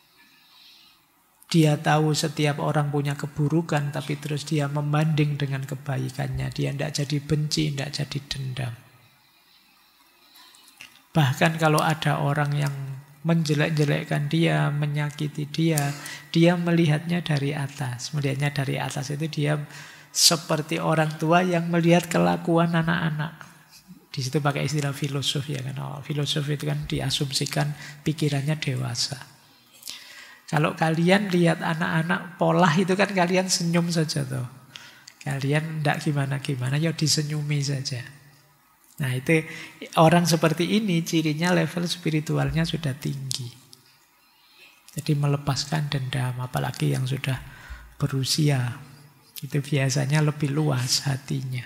Dia tahu setiap orang punya keburukan, tapi terus dia membanding dengan kebaikannya. Dia tidak jadi benci, tidak jadi dendam. Bahkan kalau ada orang yang menjelek-jelekkan dia, menyakiti dia, dia melihatnya dari atas. Melihatnya dari atas itu dia seperti orang tua yang melihat kelakuan anak-anak. Di situ pakai istilah filosof ya kan. Oh, filosof itu kan diasumsikan pikirannya dewasa. Kalau kalian lihat anak-anak pola itu kan kalian senyum saja tuh. Kalian tidak gimana-gimana, ya disenyumi saja. Nah itu orang seperti ini cirinya level spiritualnya sudah tinggi. Jadi melepaskan dendam, apalagi yang sudah berusia. Itu biasanya lebih luas hatinya.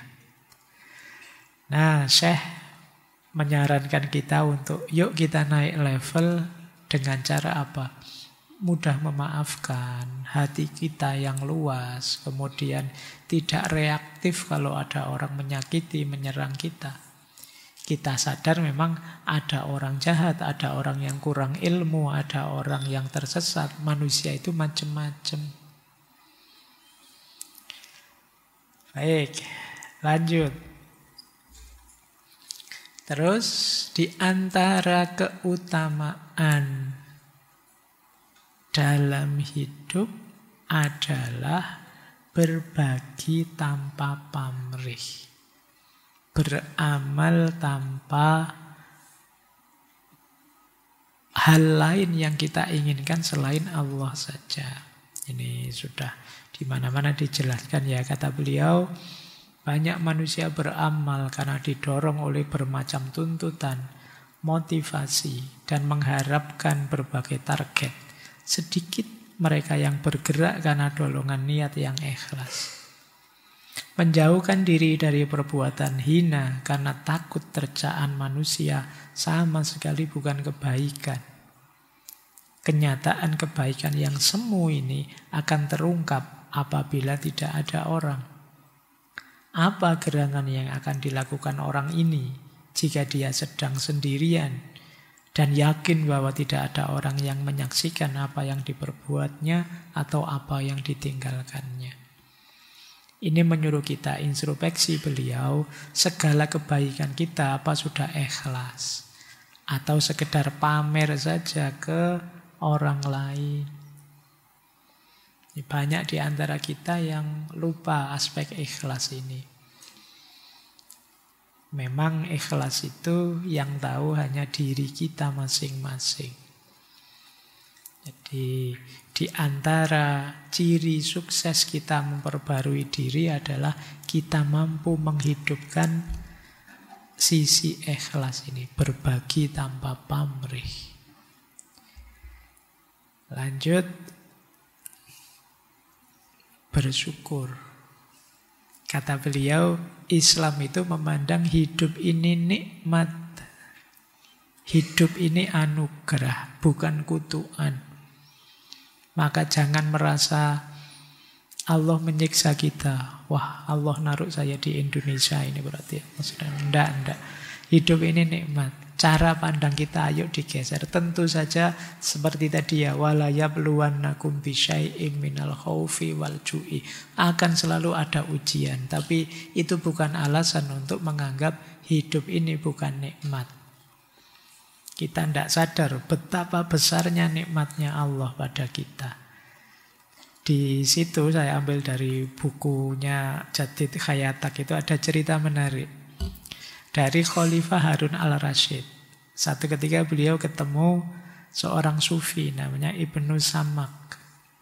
Nah Syekh menyarankan kita untuk yuk kita naik level dengan cara apa? Mudah memaafkan, hati kita yang luas, kemudian tidak reaktif kalau ada orang menyakiti, menyerang kita. Kita sadar memang ada orang jahat, ada orang yang kurang ilmu, ada orang yang tersesat. Manusia itu macam-macam. Baik, lanjut. Terus di antara keutamaan dalam hidup adalah berbagi tanpa pamrih. Beramal tanpa hal lain yang kita inginkan selain Allah saja. Ini sudah di mana-mana dijelaskan ya, kata beliau, banyak manusia beramal karena didorong oleh bermacam tuntutan, motivasi, dan mengharapkan berbagai target. Sedikit mereka yang bergerak karena dorongan niat yang ikhlas. Menjauhkan diri dari perbuatan hina karena takut tercaan manusia sama sekali bukan kebaikan. Kenyataan kebaikan yang semu ini akan terungkap apabila tidak ada orang. Apa gerangan yang akan dilakukan orang ini jika dia sedang sendirian dan yakin bahwa tidak ada orang yang menyaksikan apa yang diperbuatnya atau apa yang ditinggalkannya? Ini menyuruh kita introspeksi beliau, segala kebaikan kita apa sudah ikhlas atau sekedar pamer saja ke orang lain. Banyak di antara kita yang lupa aspek ikhlas ini. Memang ikhlas itu yang tahu hanya diri kita masing-masing. Jadi di antara ciri sukses kita memperbarui diri adalah kita mampu menghidupkan sisi ikhlas ini, berbagi tanpa pamrih. Lanjut, bersyukur. Kata beliau, Islam itu memandang hidup ini nikmat. Hidup ini anugerah, bukan kutukan. Maka jangan merasa Allah menyiksa kita. Wah, Allah naruh saya di Indonesia ini berarti. Enggak. Hidup ini nikmat. Cara pandang kita ayo digeser. Tentu saja seperti tadi ya, wala yabluwannakum bisyai'im minal khaufi wal ju'i. Akan selalu ada ujian, tapi itu bukan alasan untuk menganggap hidup ini bukan nikmat. Kita tidak sadar betapa besarnya nikmatnya Allah pada kita. Di situ saya ambil dari bukunya Jadid Khayatak, itu ada cerita menarik dari Khalifah Harun al-Rasyid. Satu ketika beliau ketemu seorang sufi namanya Ibnu Samak.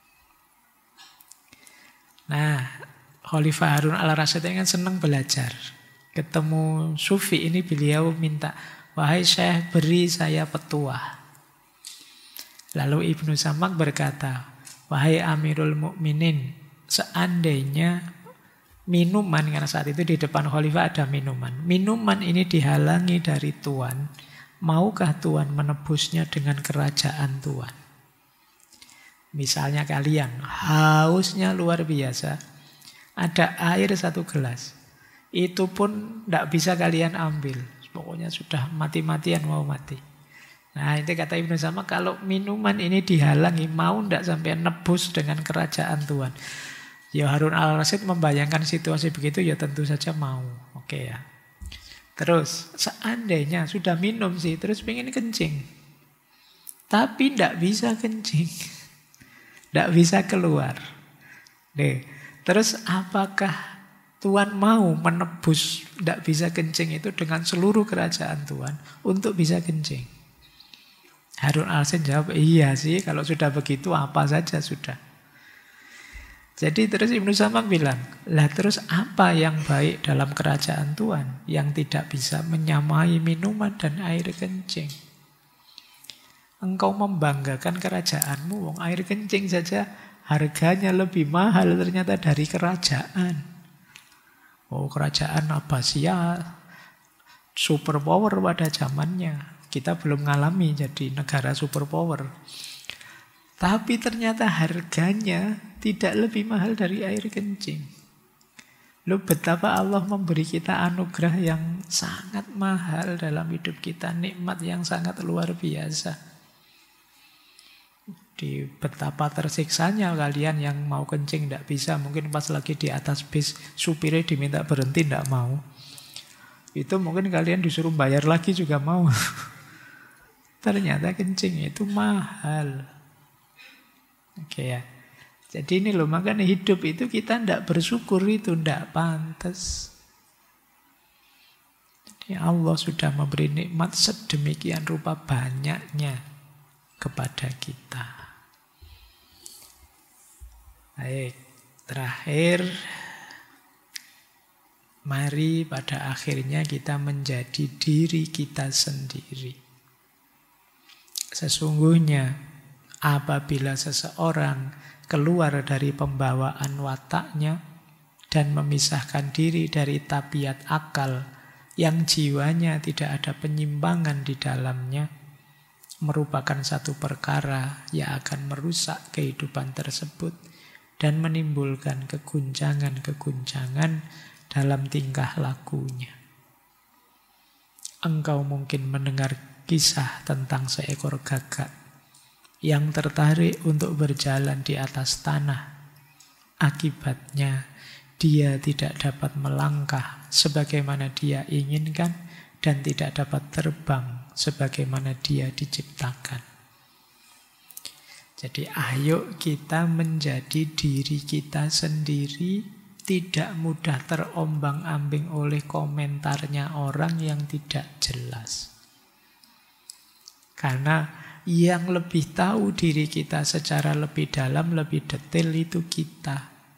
Nah, Khalifah Harun al-Rasyid ini kan senang belajar. Ketemu sufi ini beliau minta, wahai Syekh, beri saya petuah. Lalu Ibnu Samak berkata, wahai Amirul Mukminin, seandainya minuman, karena saat itu di depan khalifah ada minuman. Minuman ini dihalangi dari Tuan, maukah Tuan menebusnya dengan kerajaan Tuan? Misalnya kalian hausnya luar biasa, ada air 1 gelas, itu pun tidak bisa kalian ambil. Pokoknya sudah mati-matian mau mati. Nah itu kata Ibnu Samak, kalau minuman ini dihalangi, mau tidak sampai nebus dengan kerajaan Tuhan? Ya Harun al-Rasyid membayangkan situasi begitu, ya tentu saja mau. Oke ya. Terus seandainya sudah minum sih, terus pengen kencing. Tapi tidak bisa kencing. Tidak bisa keluar. Nih, terus apakah Tuhan mau menebus tidak bisa kencing itu dengan seluruh kerajaan Tuhan untuk bisa kencing? Harun al-Rasyid jawab, iya sih, kalau sudah begitu apa saja sudah. Jadi terus Ibnu Samak bilang, lah terus apa yang baik dalam kerajaan Tuhan yang tidak bisa menyamai minuman dan air kencing? Engkau membanggakan kerajaanmu, wong air kencing saja harganya lebih mahal ternyata dari kerajaan. Oh, kerajaan Abbasiyah superpower pada zamannya. Kita belum ngalami jadi negara superpower. Tapi ternyata harganya tidak lebih mahal dari air kencing. Loh, betapa Allah memberi kita anugerah yang sangat mahal dalam hidup kita. Nikmat yang sangat luar biasa. Di betapa tersiksanya kalian yang mau kencing tidak bisa. Mungkin pas lagi di atas bis, supirnya diminta berhenti tidak mau. Itu mungkin kalian disuruh bayar lagi juga mau. Ternyata kencing itu mahal. Oke ya. Jadi ini loh, makanya hidup itu kita tidak bersyukur itu tidak pantas. Jadi Allah sudah memberi nikmat sedemikian rupa banyaknya kepada kita. Baik, terakhir, mari pada akhirnya kita menjadi diri kita sendiri. Sesungguhnya apabila seseorang keluar dari pembawaan wataknya dan memisahkan diri dari tabiat akal yang jiwanya tidak ada penyimpangan di dalamnya, merupakan satu perkara yang akan merusak kehidupan tersebut dan menimbulkan keguncangan-keguncangan dalam tingkah lakunya. Engkau mungkin mendengar kisah tentang seekor gagak yang tertarik untuk berjalan di atas tanah. Akibatnya, dia tidak dapat melangkah sebagaimana dia inginkan dan tidak dapat terbang sebagaimana dia diciptakan. Jadi ayo kita menjadi diri kita sendiri, tidak mudah terombang-ambing oleh komentarnya orang yang tidak jelas. Karena yang lebih tahu diri kita secara lebih dalam, lebih detail itu kita.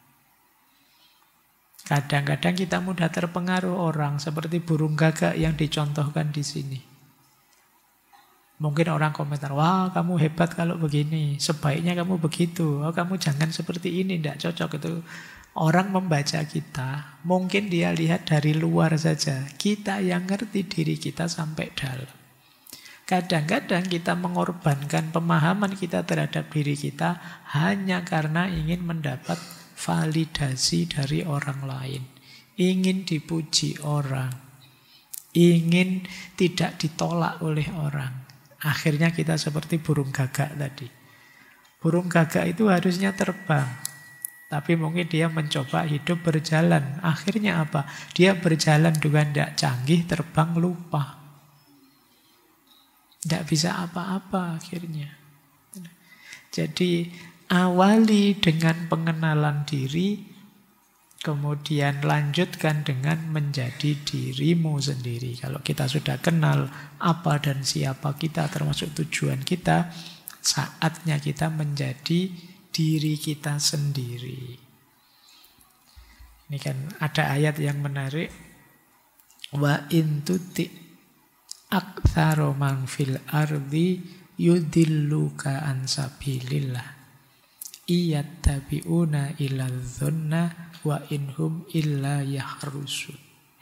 Kadang-kadang kita mudah terpengaruh orang seperti burung gagak yang dicontohkan di sini. Mungkin orang komentar, wah kamu hebat kalau begini, sebaiknya kamu begitu, oh kamu jangan seperti ini, tidak cocok itu. Orang membaca kita, mungkin dia lihat dari luar saja. Kita yang ngerti diri kita sampai dalam. Kadang-kadang kita mengorbankan pemahaman kita terhadap diri kita hanya karena ingin mendapat validasi dari orang lain. Ingin dipuji orang. Ingin tidak ditolak oleh orang. Akhirnya kita seperti burung gagak tadi. Burung gagak itu harusnya terbang. Tapi mungkin dia mencoba hidup berjalan. Akhirnya apa? Dia berjalan dengan tidak canggih, terbang lupa. Tidak bisa apa-apa akhirnya. Jadi awali dengan pengenalan diri, kemudian lanjutkan dengan menjadi dirimu sendiri. Kalau kita sudah kenal apa dan siapa kita, termasuk tujuan kita, saatnya kita menjadi diri kita sendiri. Ini kan ada ayat yang menarik. Wa in tuti aktsara man fil ardi yudilluka an sabilillah iyattabi'una illa dzanna wa inhum illa yahrusun.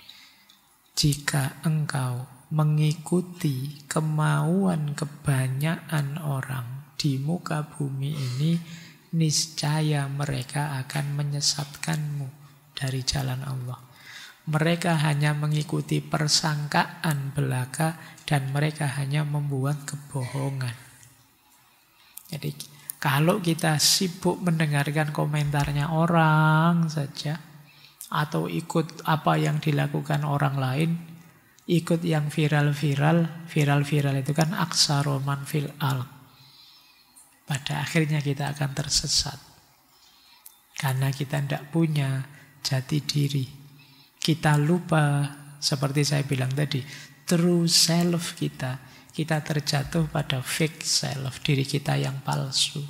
Jika engkau mengikuti kemauan kebanyakan orang di muka bumi ini, niscaya mereka akan menyesatkanmu dari jalan Allah. Mereka hanya mengikuti persangkaan belaka dan mereka hanya membuat kebohongan. Jadi kalau kita sibuk mendengarkan komentarnya orang saja atau ikut apa yang dilakukan orang lain, ikut yang viral-viral. Viral-viral itu kan aksaroman fil al. Pada akhirnya kita akan tersesat. Karena kita tidak punya jati diri. Kita lupa, seperti saya bilang tadi, true self kita. Kita terjatuh pada fake self, diri kita yang palsu.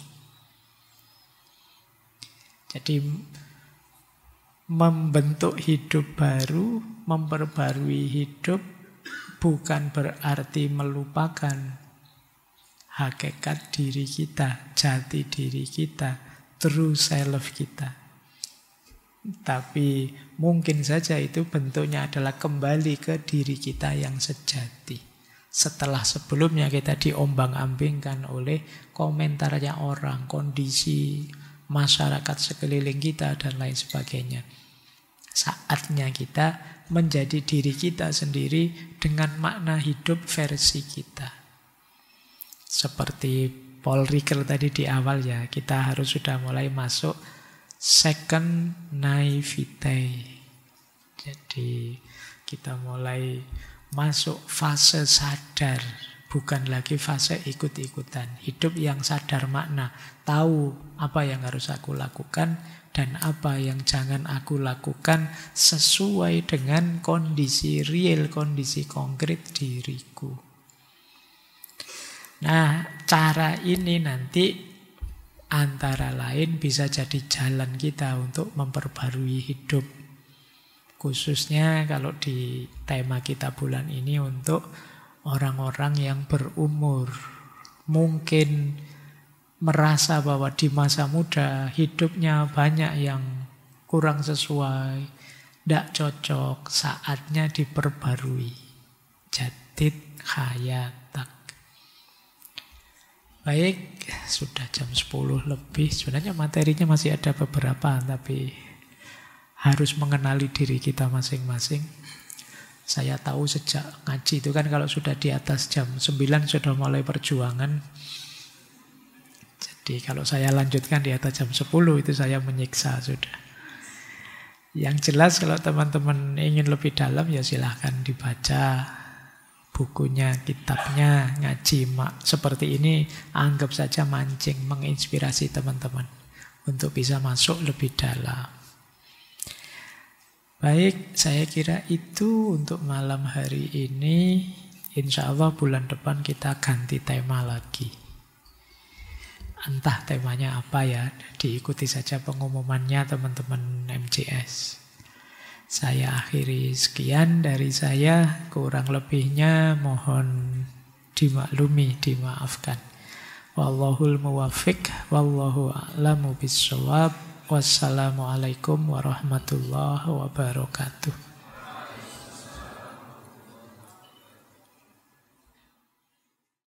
Jadi membentuk hidup baru, memperbarui hidup bukan berarti melupakan hakikat diri kita, jati diri kita, true self kita. Tapi mungkin saja itu bentuknya adalah kembali ke diri kita yang sejati. Setelah sebelumnya kita diombang-ambingkan oleh komentarnya orang, kondisi masyarakat sekeliling kita, dan lain sebagainya. Saatnya kita menjadi diri kita sendiri dengan makna hidup versi kita. Seperti Paul Ricoeur tadi di awal ya, kita harus sudah mulai masuk second naivete. Jadi kita mulai masuk fase sadar, bukan lagi fase ikut-ikutan. Hidup yang sadar makna, tahu apa yang harus aku lakukan dan apa yang jangan aku lakukan sesuai dengan kondisi real, kondisi konkret diriku. Nah, cara ini nanti antara lain bisa jadi jalan kita untuk memperbarui hidup. Khususnya kalau di tema kita bulan ini untuk orang-orang yang berumur. Mungkin merasa bahwa di masa muda hidupnya banyak yang kurang sesuai, tidak cocok, saatnya diperbarui. Jadid hayatak. Baik, sudah jam 10 lebih. Sebenarnya materinya masih ada beberapa, tapi harus mengenali diri kita masing-masing. Saya tahu sejak ngaji itu kan kalau sudah di atas jam 9 sudah mulai perjuangan. Jadi kalau saya lanjutkan di atas jam 10 itu saya menyiksa sudah. Yang jelas kalau teman-teman ingin lebih dalam ya silahkan dibaca bukunya, kitabnya, ngaji seperti ini. Anggap saja mancing, menginspirasi teman-teman untuk bisa masuk lebih dalam. Baik, saya kira itu untuk malam hari ini. Insya Allah bulan depan kita ganti tema lagi. Entah temanya apa ya, diikuti saja pengumumannya teman-teman MCS. Saya akhiri sekian dari saya, kurang lebihnya mohon dimaklumi, dimaafkan. Wallahul muwaffiq, wallahu a'lamu bissawab. Wassalamualaikum warahmatullahi wabarakatuh.